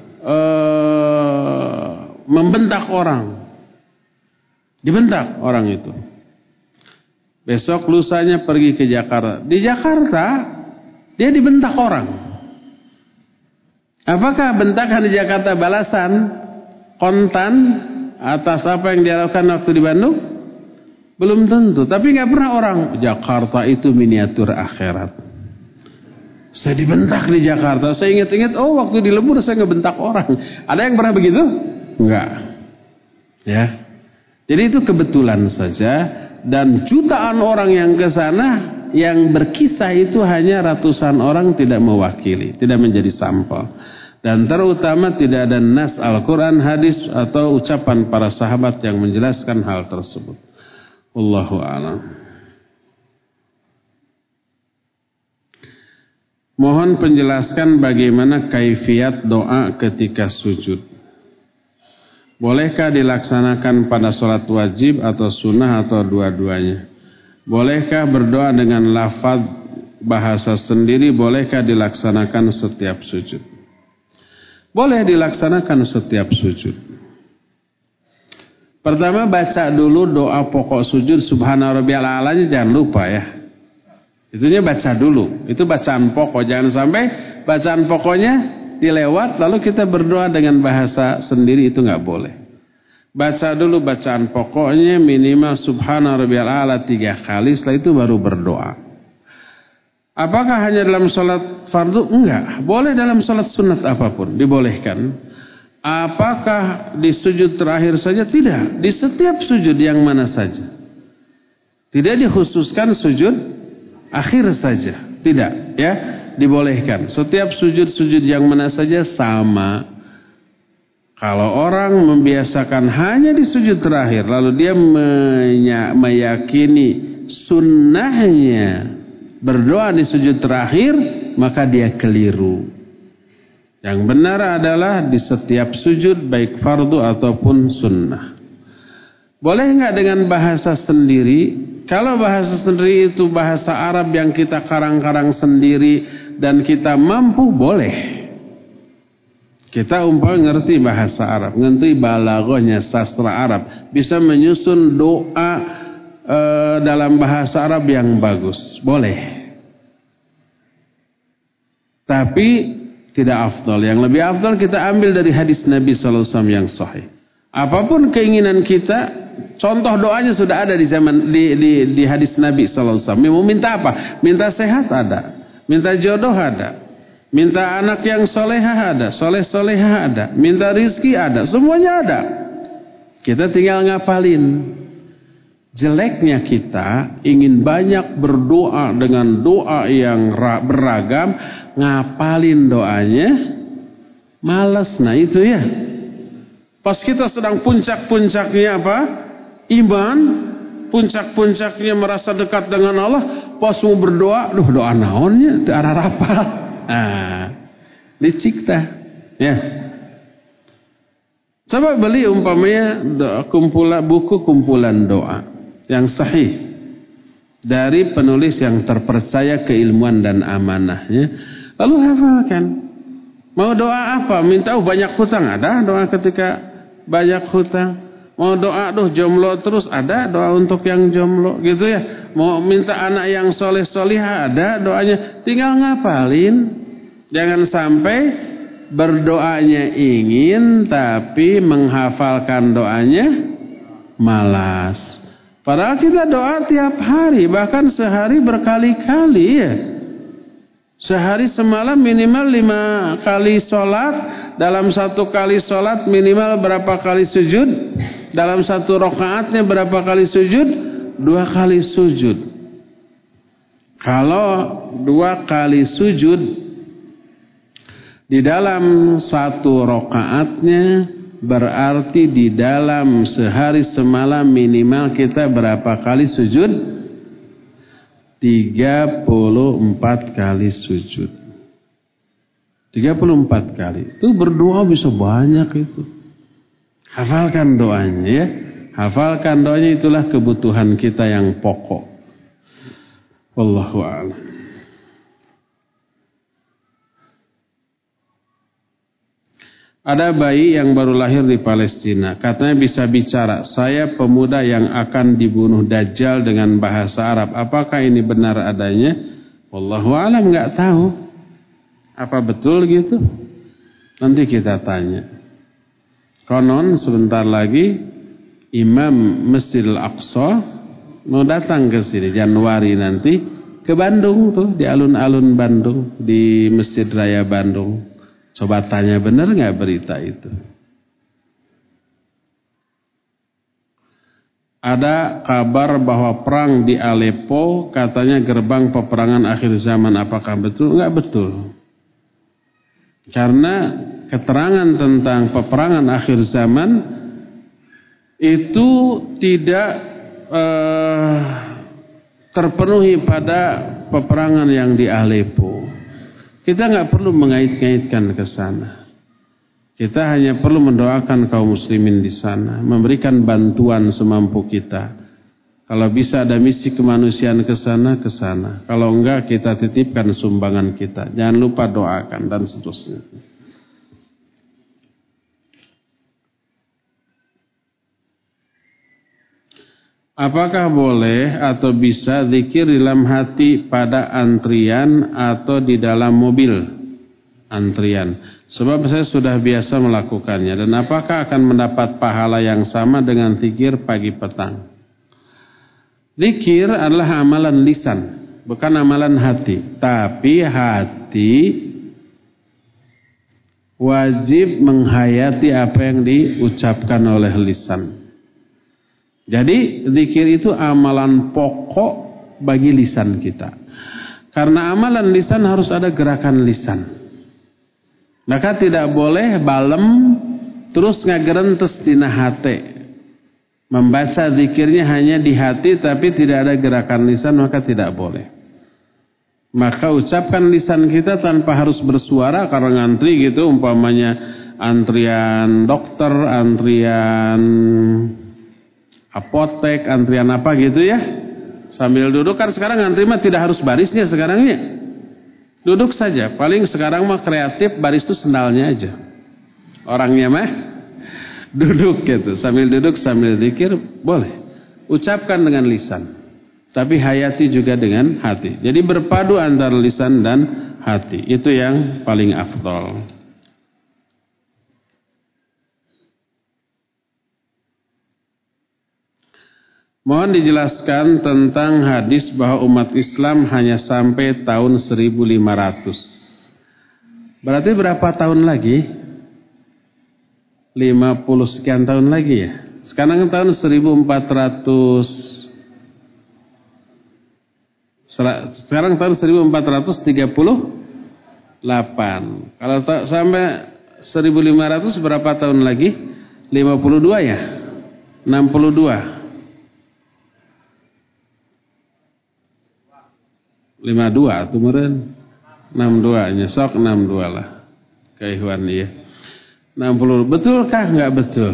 uh, membentak orang. Dibentak orang itu. Besok lusanya pergi ke Jakarta. Di Jakarta, dia dibentak orang. Apakah bentakan di Jakarta balasan kontan atas apa yang dia lakukan waktu di Bandung? Belum tentu. Tapi gak pernah orang, Jakarta itu miniatur akhirat. Saya dibentak di Jakarta. Saya ingat-ingat, oh waktu di Lembur saya ngebentak orang. Ada yang pernah begitu? Enggak. Ya. Jadi itu kebetulan saja. Dan jutaan orang yang ke sana yang berkisah itu hanya ratusan orang, tidak mewakili, tidak menjadi sampel. Dan terutama tidak ada nas Al-Quran, hadis atau ucapan para sahabat yang menjelaskan hal tersebut. Wallahu a'lam. Mohon penjelaskan bagaimana kaifiat doa ketika sujud. Bolehkah dilaksanakan pada sholat wajib atau sunnah atau dua-duanya? Bolehkah berdoa dengan lafaz bahasa sendiri? Bolehkah dilaksanakan setiap sujud? Boleh dilaksanakan setiap sujud. Pertama baca dulu doa pokok sujud subhana rabbiyal a'lanya, jangan lupa ya. Itunya baca dulu. Itu bacaan pokok. Jangan sampai bacaan pokoknya dilewat lalu kita berdoa dengan bahasa sendiri, itu nggak boleh. Baca dulu bacaan pokoknya minimal subhana rabbiyal a'la tiga kali, setelah itu baru berdoa. Apakah hanya dalam sholat fardu? Enggak, boleh dalam sholat sunat apapun, dibolehkan. Apakah di sujud terakhir saja? Tidak, di setiap sujud yang mana saja. Tidak dikhususkan sujud akhir saja, tidak ya. Dibolehkan. Setiap sujud-sujud yang mana saja sama. Kalau orang membiasakan hanya di sujud terakhir, lalu dia meyakini sunnahnya berdoa di sujud terakhir, maka dia keliru. Yang benar adalah di setiap sujud, baik fardu ataupun sunnah. Boleh nggak dengan bahasa sendiri? Kalau bahasa sendiri itu bahasa Arab yang kita karang-karang sendiri dan kita mampu, boleh. Kita umpamanya ngerti bahasa Arab, ngerti balaghahnya sastra Arab, bisa menyusun doa e, dalam bahasa Arab yang bagus, boleh. Tapi tidak afdal. Yang lebih afdal kita ambil dari hadis Nabi sallallahu alaihi wasallam yang sahih. Apapun keinginan kita, Contoh doanya sudah ada di zaman di di, di hadis Nabi sallallahu alaihi wasallam. Mau minta apa? Minta sehat ada, minta jodoh ada, minta anak yang solehah ada, soleh solehah ada, minta rizki ada, semuanya ada. Kita tinggal ngapalin. Jeleknya kita ingin banyak berdoa dengan doa yang beragam, ngapalin doanya malas. Nah itu ya. Pas kita sedang puncak-puncaknya apa? Iman, puncak-puncaknya merasa dekat dengan Allah, pas mau berdoa, duh doa naonnya, itu arah rapal. Nah, dicikta. Ya. Coba beli umpamanya doa, kumpulan buku kumpulan doa yang sahih dari penulis yang terpercaya keilmuan dan amanahnya, lalu hafalkan. Mau doa apa? Minta oh banyak hutang, ada doa ketika banyak hutang. Mau doa duh jomblo terus, ada doa untuk yang jomblo gitu ya. Mau minta anak yang soleh solihah, ada doanya. Tinggal ngapalin. Jangan sampai berdoanya ingin tapi menghafalkan doanya malas. Padahal kita doa tiap hari, bahkan sehari berkali-kali ya. Sehari semalam minimal lima kali sholat. Dalam satu kali sholat minimal berapa kali sujud? Dalam satu rakaatnya berapa kali sujud? Dua kali sujud. Kalau dua kali sujud di dalam satu rakaatnya, berarti di dalam sehari semalam minimal kita berapa kali sujud? tiga puluh empat kali sujud. tiga puluh empat kali. Itu berdoa bisa banyak itu. Hafalkan doanya ya. Hafalkan doanya, itulah kebutuhan kita yang pokok. Wallahu a'lam. Ada bayi yang baru lahir di Palestina. Katanya bisa bicara. Saya pemuda yang akan dibunuh Dajjal dengan bahasa Arab. Apakah ini benar adanya? Wallahu a'lam, nggak tahu. Apa betul gitu? Nanti kita tanya. Konon sebentar lagi Imam Masjidil Aqsa mau datang ke sini Januari nanti ke Bandung tuh, di alun-alun Bandung, di Masjid Raya Bandung. Coba tanya benar nggak berita itu? Ada kabar bahwa perang di Aleppo katanya gerbang peperangan akhir zaman. Apakah betul? Nggak betul. Karena keterangan tentang peperangan akhir zaman itu tidak eh, terpenuhi pada peperangan yang di Aleppo. Kita nggak perlu mengait-ngaitkan ke sana. Kita hanya perlu mendoakan kaum muslimin di sana, memberikan bantuan semampu kita. Kalau bisa ada misi kemanusiaan ke sana, ke sana. Kalau enggak, kita titipkan sumbangan kita. Jangan lupa doakan dan seterusnya. Apakah boleh atau bisa zikir dalam hati pada antrian atau di dalam mobil antrian? Sebab saya sudah biasa melakukannya. Dan apakah akan mendapat pahala yang sama dengan zikir pagi petang? Zikir adalah amalan lisan, bukan amalan hati. Tapi hati wajib menghayati apa yang diucapkan oleh lisan. Jadi zikir itu amalan pokok bagi lisan kita. Karena amalan lisan harus ada gerakan lisan. Maka tidak boleh balem terus ngagerentes dina hate. Membaca zikirnya hanya di hati tapi tidak ada gerakan lisan, maka tidak boleh. Maka ucapkan lisan kita tanpa harus bersuara karena ngantri gitu, umpamanya antrian dokter, antrian apotek, antrian apa gitu ya. Sambil duduk, kan sekarang antri mah tidak harus barisnya sekarangnya. Duduk saja, paling sekarang mah kreatif baris itu sendalnya aja. Orangnya mah duduk gitu, sambil duduk sambil zikir boleh. Ucapkan dengan lisan, tapi hayati juga dengan hati. Jadi berpadu antara lisan dan hati, itu yang paling afdol. Mohon dijelaskan tentang hadis bahwa umat Islam hanya sampai tahun seribu lima ratus. Berarti berapa tahun lagi? lima puluh sekian tahun lagi ya. Sekarang tahun seribu empat ratus. Sekarang tahun seribu empat ratus tiga puluh delapan. Kalau sampai seribu lima ratus berapa tahun lagi? lima puluh dua ya? enam puluh dua. lima puluh dua tuh meren. enam puluh dua nyesok enam puluh dua lah. Kaihuan ya. enam puluh. Betulkah enggak betul?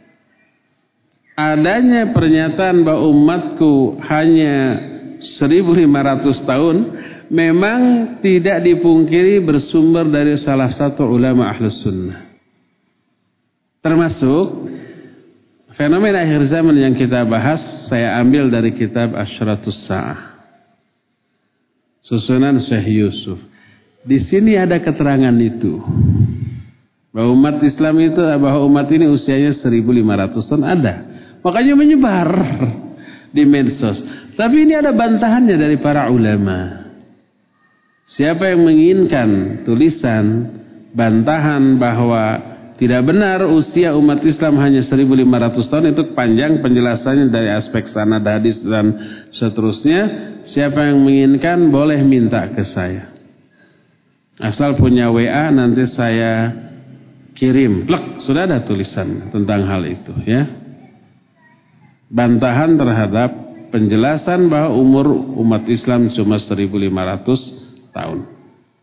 Adanya pernyataan bahwa umatku hanya seribu lima ratus tahun memang tidak dipungkiri bersumber dari salah satu ulama Ahlus Sunnah. Termasuk fenomena akhir zaman yang kita bahas saya ambil dari kitab Asyratus Sa'ah. Susunan Syekh Yusuf. Di sini ada keterangan itu. Bahwa umat Islam itu, bahwa umat ini usianya seribu lima ratus tahun ada. Makanya menyebar di medsos. Tapi ini ada bantahannya dari para ulama. Siapa yang menginginkan tulisan bantahan bahwa tidak benar usia umat Islam hanya seribu lima ratus tahun, itu panjang penjelasannya dari aspek sanad hadis dan seterusnya. Siapa yang menginginkan boleh minta ke saya. Asal punya W A nanti saya kirim. Plek, sudah ada tulisan tentang hal itu ya. Bantahan terhadap penjelasan bahwa umur umat Islam cuma seribu lima ratus tahun.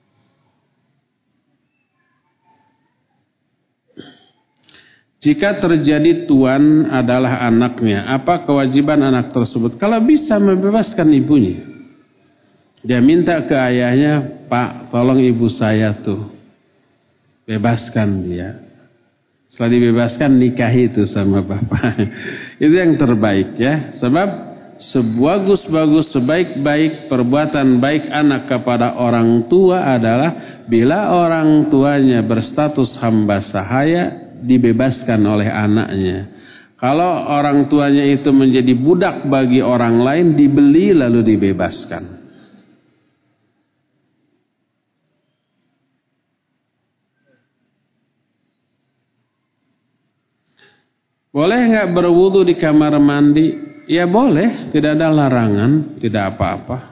Jika terjadi tuan adalah anaknya, apa kewajiban anak tersebut? Kalau bisa membebaskan ibunya. Dia minta ke ayahnya, Pak, tolong ibu saya tuh. Bebaskan dia. Setelah dibebaskan, nikahi itu sama bapak. Itu yang terbaik ya. Sebab sebagus-bagus, sebaik-baik perbuatan baik anak kepada orang tua adalah bila orang tuanya berstatus hamba sahaya, dibebaskan oleh anaknya. Kalau orang tuanya itu menjadi budak bagi orang lain, dibeli lalu dibebaskan. Boleh nggak berwudu di kamar mandi? Ya boleh, tidak ada larangan, tidak apa-apa.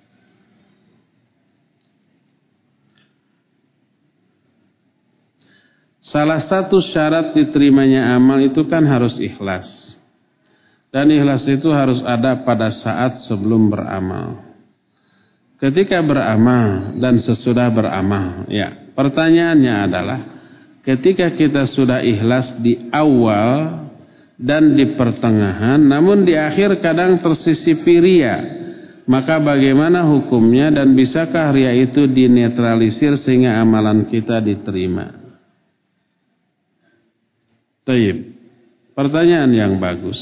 Salah satu syarat diterimanya amal itu kan harus ikhlas. Dan ikhlas itu harus ada pada saat sebelum beramal. Ketika beramal dan sesudah beramal. Ya, pertanyaannya adalah ketika kita sudah ikhlas di awal dan di pertengahan, namun di akhir kadang tersisipi ria, maka bagaimana hukumnya dan bisakah ria itu dinetralisir sehingga amalan kita diterima? Taib. Pertanyaan yang bagus.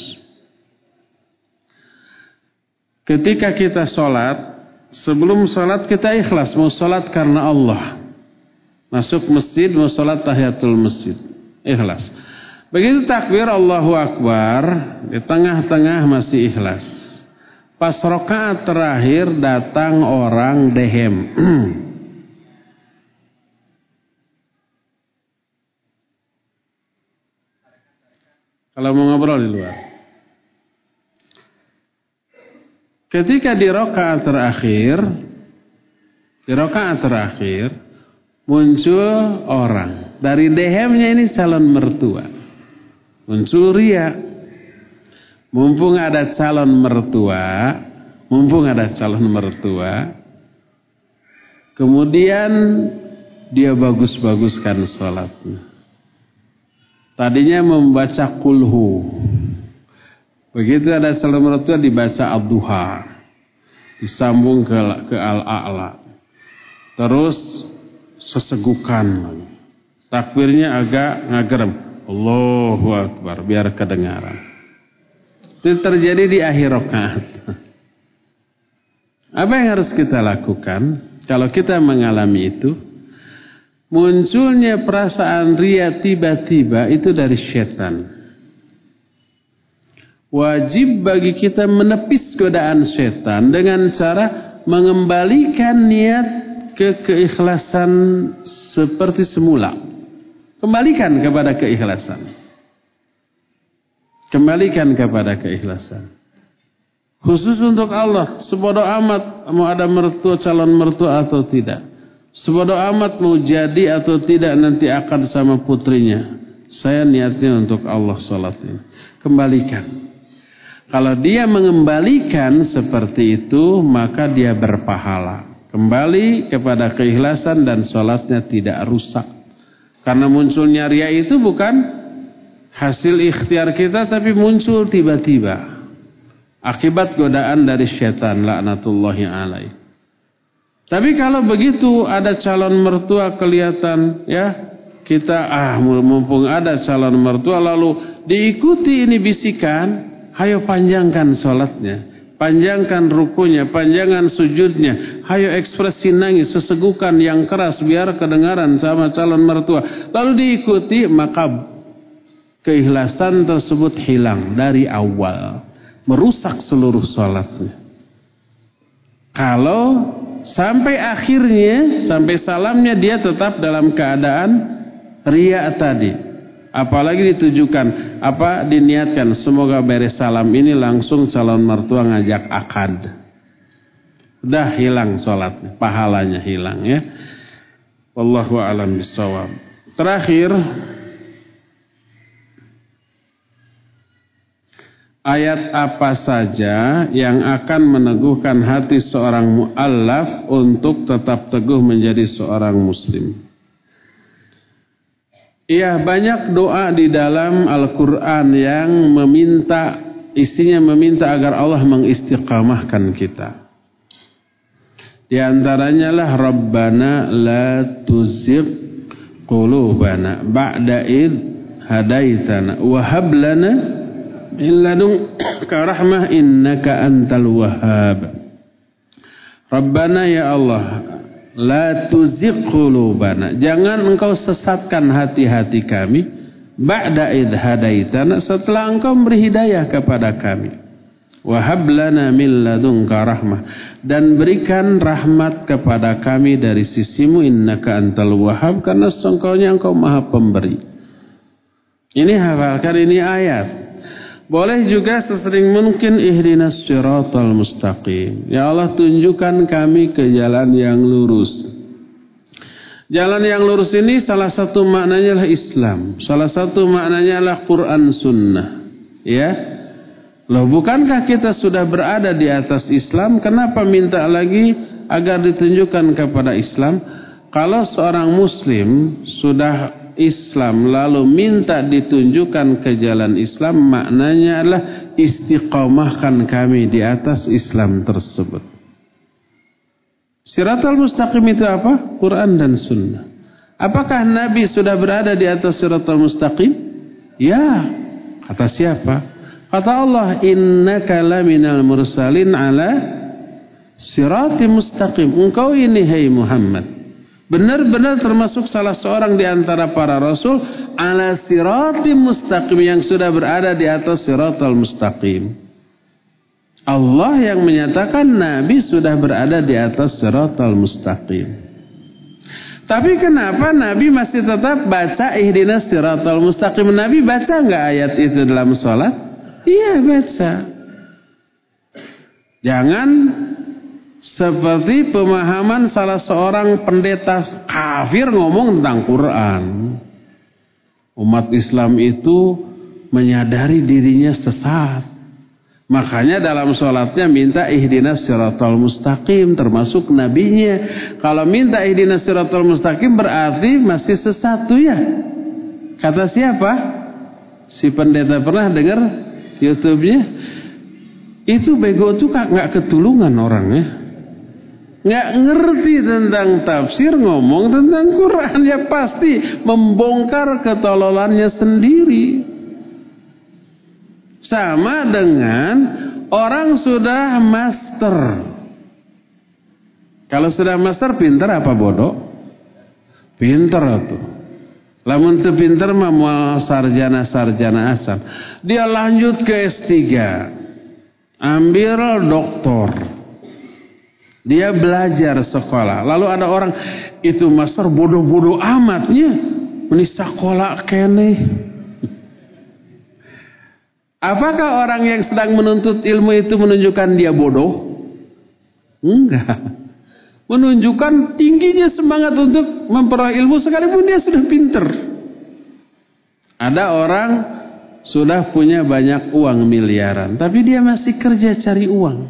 Ketika kita sholat, sebelum sholat kita ikhlas, mau sholat karena Allah. Masuk masjid, mau sholat tahiyatul masjid. Ikhlas. Begitu takbir Allahu Akbar, di tengah-tengah masih ikhlas. Pas rakaat terakhir datang orang dehem. Kalau mau ngobrol di luar. Ketika di rakaat terakhir, di rakaat terakhir muncul orang. Dari dehemnya ini calon mertua. Muncul ria. Mumpung ada calon mertua, mumpung ada calon mertua, kemudian dia bagus-baguskan sholatnya. Tadinya membaca kulhu. Begitu ada calon mertua dibaca ad-duha. Disambung ke, ke al-a'la. Terus sesegukan. Takbirnya agak ngagerem. Allahu Akbar. Biar kedengaran. Itu terjadi di akhir rakaat. Apa yang harus kita lakukan? Kalau kita mengalami itu. Munculnya perasaan ria tiba-tiba itu dari setan. Wajib bagi kita menepis godaan setan dengan cara mengembalikan niat ke keikhlasan seperti semula. Kembalikan kepada keikhlasan. Kembalikan kepada keikhlasan. Khusus untuk Allah, sebodoh amat mau ada mertua, calon mertua atau tidak. Sebodoh amat mau jadi atau tidak nanti akad sama putrinya. Saya niatnya untuk Allah salat ini. Kembalikan. Kalau dia mengembalikan seperti itu, maka dia berpahala. Kembali kepada keikhlasan dan salatnya tidak rusak. Karena munculnya riya itu bukan hasil ikhtiar kita, tapi muncul tiba-tiba. Akibat godaan dari syaitan laknatullahi alaih. Tapi kalau begitu ada calon mertua kelihatan ya, kita ah mumpung ada calon mertua lalu diikuti ini bisikan, hayo panjangkan sholatnya, panjangkan rukunya, panjangkan sujudnya, hayo ekspresi nangis sesegukan yang keras biar kedengaran sama calon mertua. Lalu diikuti, maka keikhlasan tersebut hilang dari awal, merusak seluruh sholatnya. Kalau sampai akhirnya, sampai salamnya dia tetap dalam keadaan riya tadi, apalagi ditujukan, apa diniatkan, semoga beres salam ini langsung calon mertua ngajak akad, udah hilang sholatnya, pahalanya hilang ya. Wallahu a'lam bishawab. Terakhir, ayat apa saja yang akan meneguhkan hati seorang mu'allaf untuk tetap teguh menjadi seorang muslim? Iya, banyak doa di dalam Al-Quran yang meminta, isinya meminta agar Allah mengistiqamahkan kita. Di antaranya lah Rabbana la tuzigh qulubana ba'da id hadaitana wa hab lana min ladunka rahmah innaka antal wahhab. Rabbana ya Allah, la tuzigh qulubana, jangan engkau sesatkan hati-hati kami, ba'da id hadaitana, setelah engkau beri hidayah kepada kami. Wa hab lana min ladunka rahmah, dan berikan rahmat kepada kami dari sisimu, innaka antal wahhab, karena sesungguhnya engkau maha pemberi. Ini hafalkan ini ayat. Boleh juga sesering mungkin ihdinas siratal mustaqim. Ya Allah, tunjukkan kami ke jalan yang lurus. Jalan yang lurus ini salah satu maknanya adalah Islam. Salah satu maknanya adalah Quran Sunnah. Ya. Loh, bukankah kita sudah berada di atas Islam? Kenapa minta lagi agar ditunjukkan kepada Islam? Kalau seorang muslim sudah Islam lalu minta ditunjukkan ke jalan Islam, maknanya adalah istiqamahkan kami di atas Islam tersebut. Siratal mustaqim itu apa? Quran dan Sunnah. Apakah Nabi sudah berada di atas siratal mustaqim? Ya. Kata siapa? Kata Allah, innaka laminal mursalin ala siratim mustaqim. Engkau ini hai Muhammad, benar-benar termasuk salah seorang di antara para rasul ala siratim mustaqim, yang sudah berada di atas siratal mustaqim. Allah yang menyatakan Nabi sudah berada di atas siratal mustaqim. Tapi kenapa Nabi masih tetap baca ihdinas siratal mustaqim? Nabi baca enggak ayat itu dalam salat? Iya, baca. Jangan seperti pemahaman salah seorang pendeta kafir ngomong tentang Quran. Umat Islam itu menyadari dirinya sesat. Makanya dalam sholatnya minta ihdinas siratal mustaqim, termasuk nabinya. Kalau minta ihdinas siratal mustaqim berarti masih sesat tuh ya. Kata siapa? Si pendeta, pernah dengar YouTube-nya? Itu bego tuh gak ketulungan orangnya. Nggak ngerti tentang tafsir, ngomong tentang Quran, ya pasti membongkar ketololannya sendiri. Sama dengan orang sudah master. Kalau sudah master pintar apa bodoh? Pintar tuh. Lamun teu pinter mah moal sarjana-sarjana asal. Dia lanjut ke S tiga. Ambil doktor. Dia belajar sekolah. Lalu ada orang itu master bodoh-bodoh amatnya. Ini sekolah kene. Apakah orang yang sedang menuntut ilmu itu menunjukkan dia bodoh? Enggak. Menunjukkan tingginya semangat untuk memperoleh ilmu sekalipun dia sudah pinter. Ada orang sudah punya banyak uang miliaran, tapi dia masih kerja cari uang.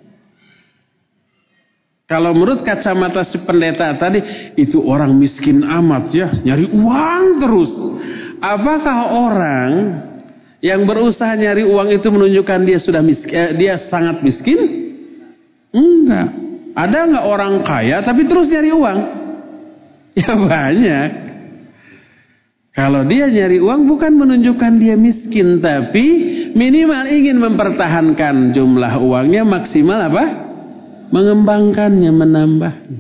Kalau menurut kacamata si pendeta tadi, itu orang miskin amat ya, nyari uang terus. Apakah orang yang berusaha nyari uang itu menunjukkan dia sudah miskin, eh, dia sangat miskin? Enggak. Ada nggak orang kaya tapi terus nyari uang? Ya banyak. Kalau dia nyari uang bukan menunjukkan dia miskin, tapi minimal ingin mempertahankan jumlah uangnya maksimal apa? Mengembangkannya, menambahnya.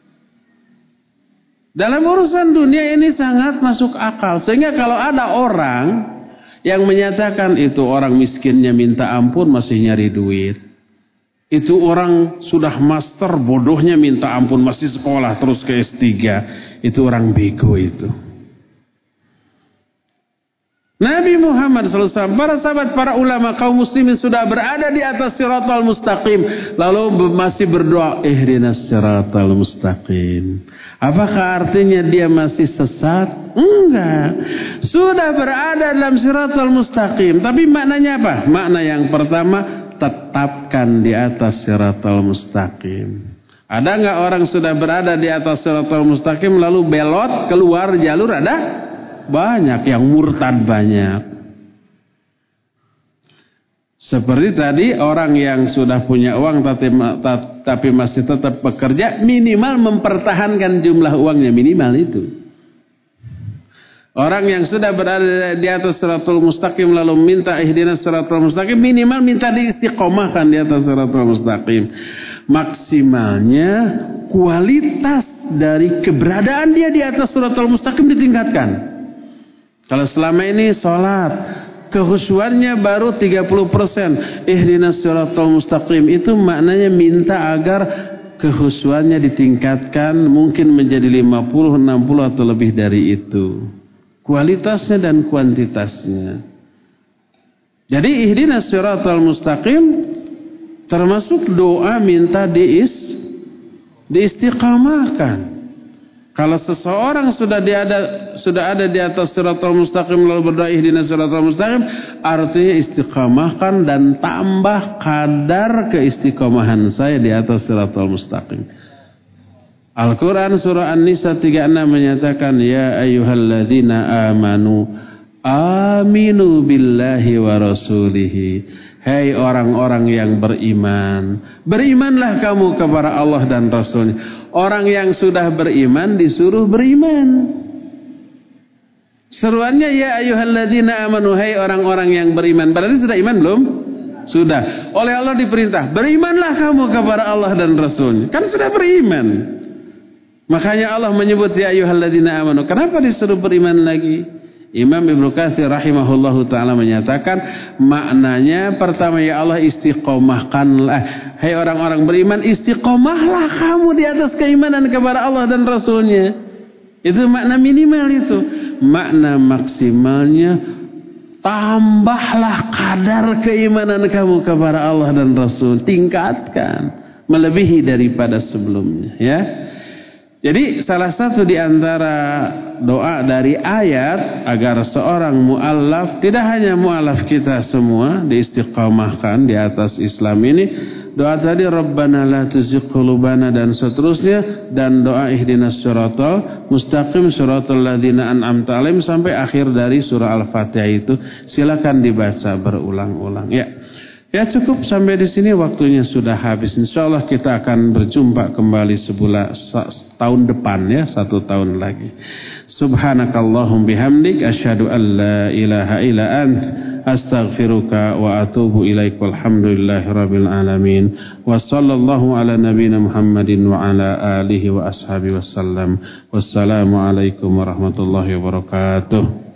Dalam urusan dunia ini sangat masuk akal. Sehingga kalau ada orang yang menyatakan itu orang miskinnya minta ampun masih nyari duit. Itu orang sudah master bodohnya minta ampun masih sekolah terus ke S tiga. Itu orang bego itu. Nabi Muhammad shallallahu alaihi wasallam, para sahabat, para ulama kaum muslimin sudah berada di atas siratal mustaqim. Lalu masih berdoa, ihdinas siratal mustaqim. Apakah artinya dia masih sesat? Enggak. Sudah berada dalam siratal mustaqim. Tapi maknanya apa? Makna yang pertama, tetapkan di atas siratal mustaqim. Ada nggak orang sudah berada di atas siratal mustaqim lalu belot keluar jalur? Ada? Banyak yang murtad banyak. Seperti tadi orang yang sudah punya uang tapi, tapi masih tetap bekerja, minimal mempertahankan jumlah uangnya, minimal itu. Orang yang sudah berada di atas siratal mustaqim lalu minta ihdinas siratal mustaqim, minimal minta diistiqomahkan di atas siratal mustaqim. Maksimalnya kualitas dari keberadaan dia di atas siratal mustaqim ditingkatkan. Kalau selama ini sholat kehusuannya baru tiga puluh persen, ihdinas siratal mustaqim, itu maknanya minta agar kehusuannya ditingkatkan mungkin menjadi lima puluh, enam puluh atau lebih dari itu. Kualitasnya dan kuantitasnya. Jadi ihdinas siratal mustaqim termasuk doa minta diis, diistiqamahkan. Kalau seseorang sudah ada sudah ada di atas siratal mustaqim lalu berdoa ihdinas siratal mustaqim, artinya istiqamahkan dan tambah kadar keistiqomahan saya di atas siratal mustaqim. Al-Quran surah An-Nisa tiga puluh enam menyatakan, ya ayyuhalladzina amanu aminu billahi wa rasulihi. Hai orang-orang yang beriman, berimanlah kamu kepada Allah dan Rasulnya. Orang yang sudah beriman disuruh beriman. Seruannya ya ayyuhalladzina amanu, hai orang-orang yang beriman. Berarti sudah iman belum? Sudah. Oleh Allah diperintah, berimanlah kamu kepada Allah dan Rasulnya. Kan sudah beriman. Makanya Allah menyebut ya ayyuhalladzina amanu. Kenapa disuruh beriman lagi? Imam Ibnu Katsir rahimahullahu taala menyatakan maknanya pertama, ya Allah istiqomahkanlah, hai orang-orang beriman, istiqomahlah kamu di atas keimanan kepada Allah dan Rasulnya. Itu makna minimal itu. Makna maksimalnya, tambahlah kadar keimanan kamu kepada Allah dan Rasul, tingkatkan melebihi daripada sebelumnya, ya. Jadi salah satu di antara doa dari ayat agar seorang mu'allaf, tidak hanya mu'allaf kita semua diistiqamahkan di atas Islam ini, doa tadi Rabbana la tuzigh qulubana dan seterusnya, dan doa ihdinas siratal mustaqim siratal ladzina an'amta 'alaihim sampai akhir dari surah Al-Fatihah itu. Silakan dibaca berulang-ulang, ya. Ya cukup sampai di sini, waktunya sudah habis. Insyaallah kita akan berjumpa kembali sebulan tahun depan, ya, satu tahun lagi. Subhanakallahum bihamdik asyhadu an la ilaha illa ant astaghfiruka wa atubu ilaik walhamdulillahi rabbil alamin wa sallallahu ala nabiyyina Muhammadin wa ala alihi wa ashabihi wasallam. Wassalamu alaikum warahmatullahi wabarakatuh.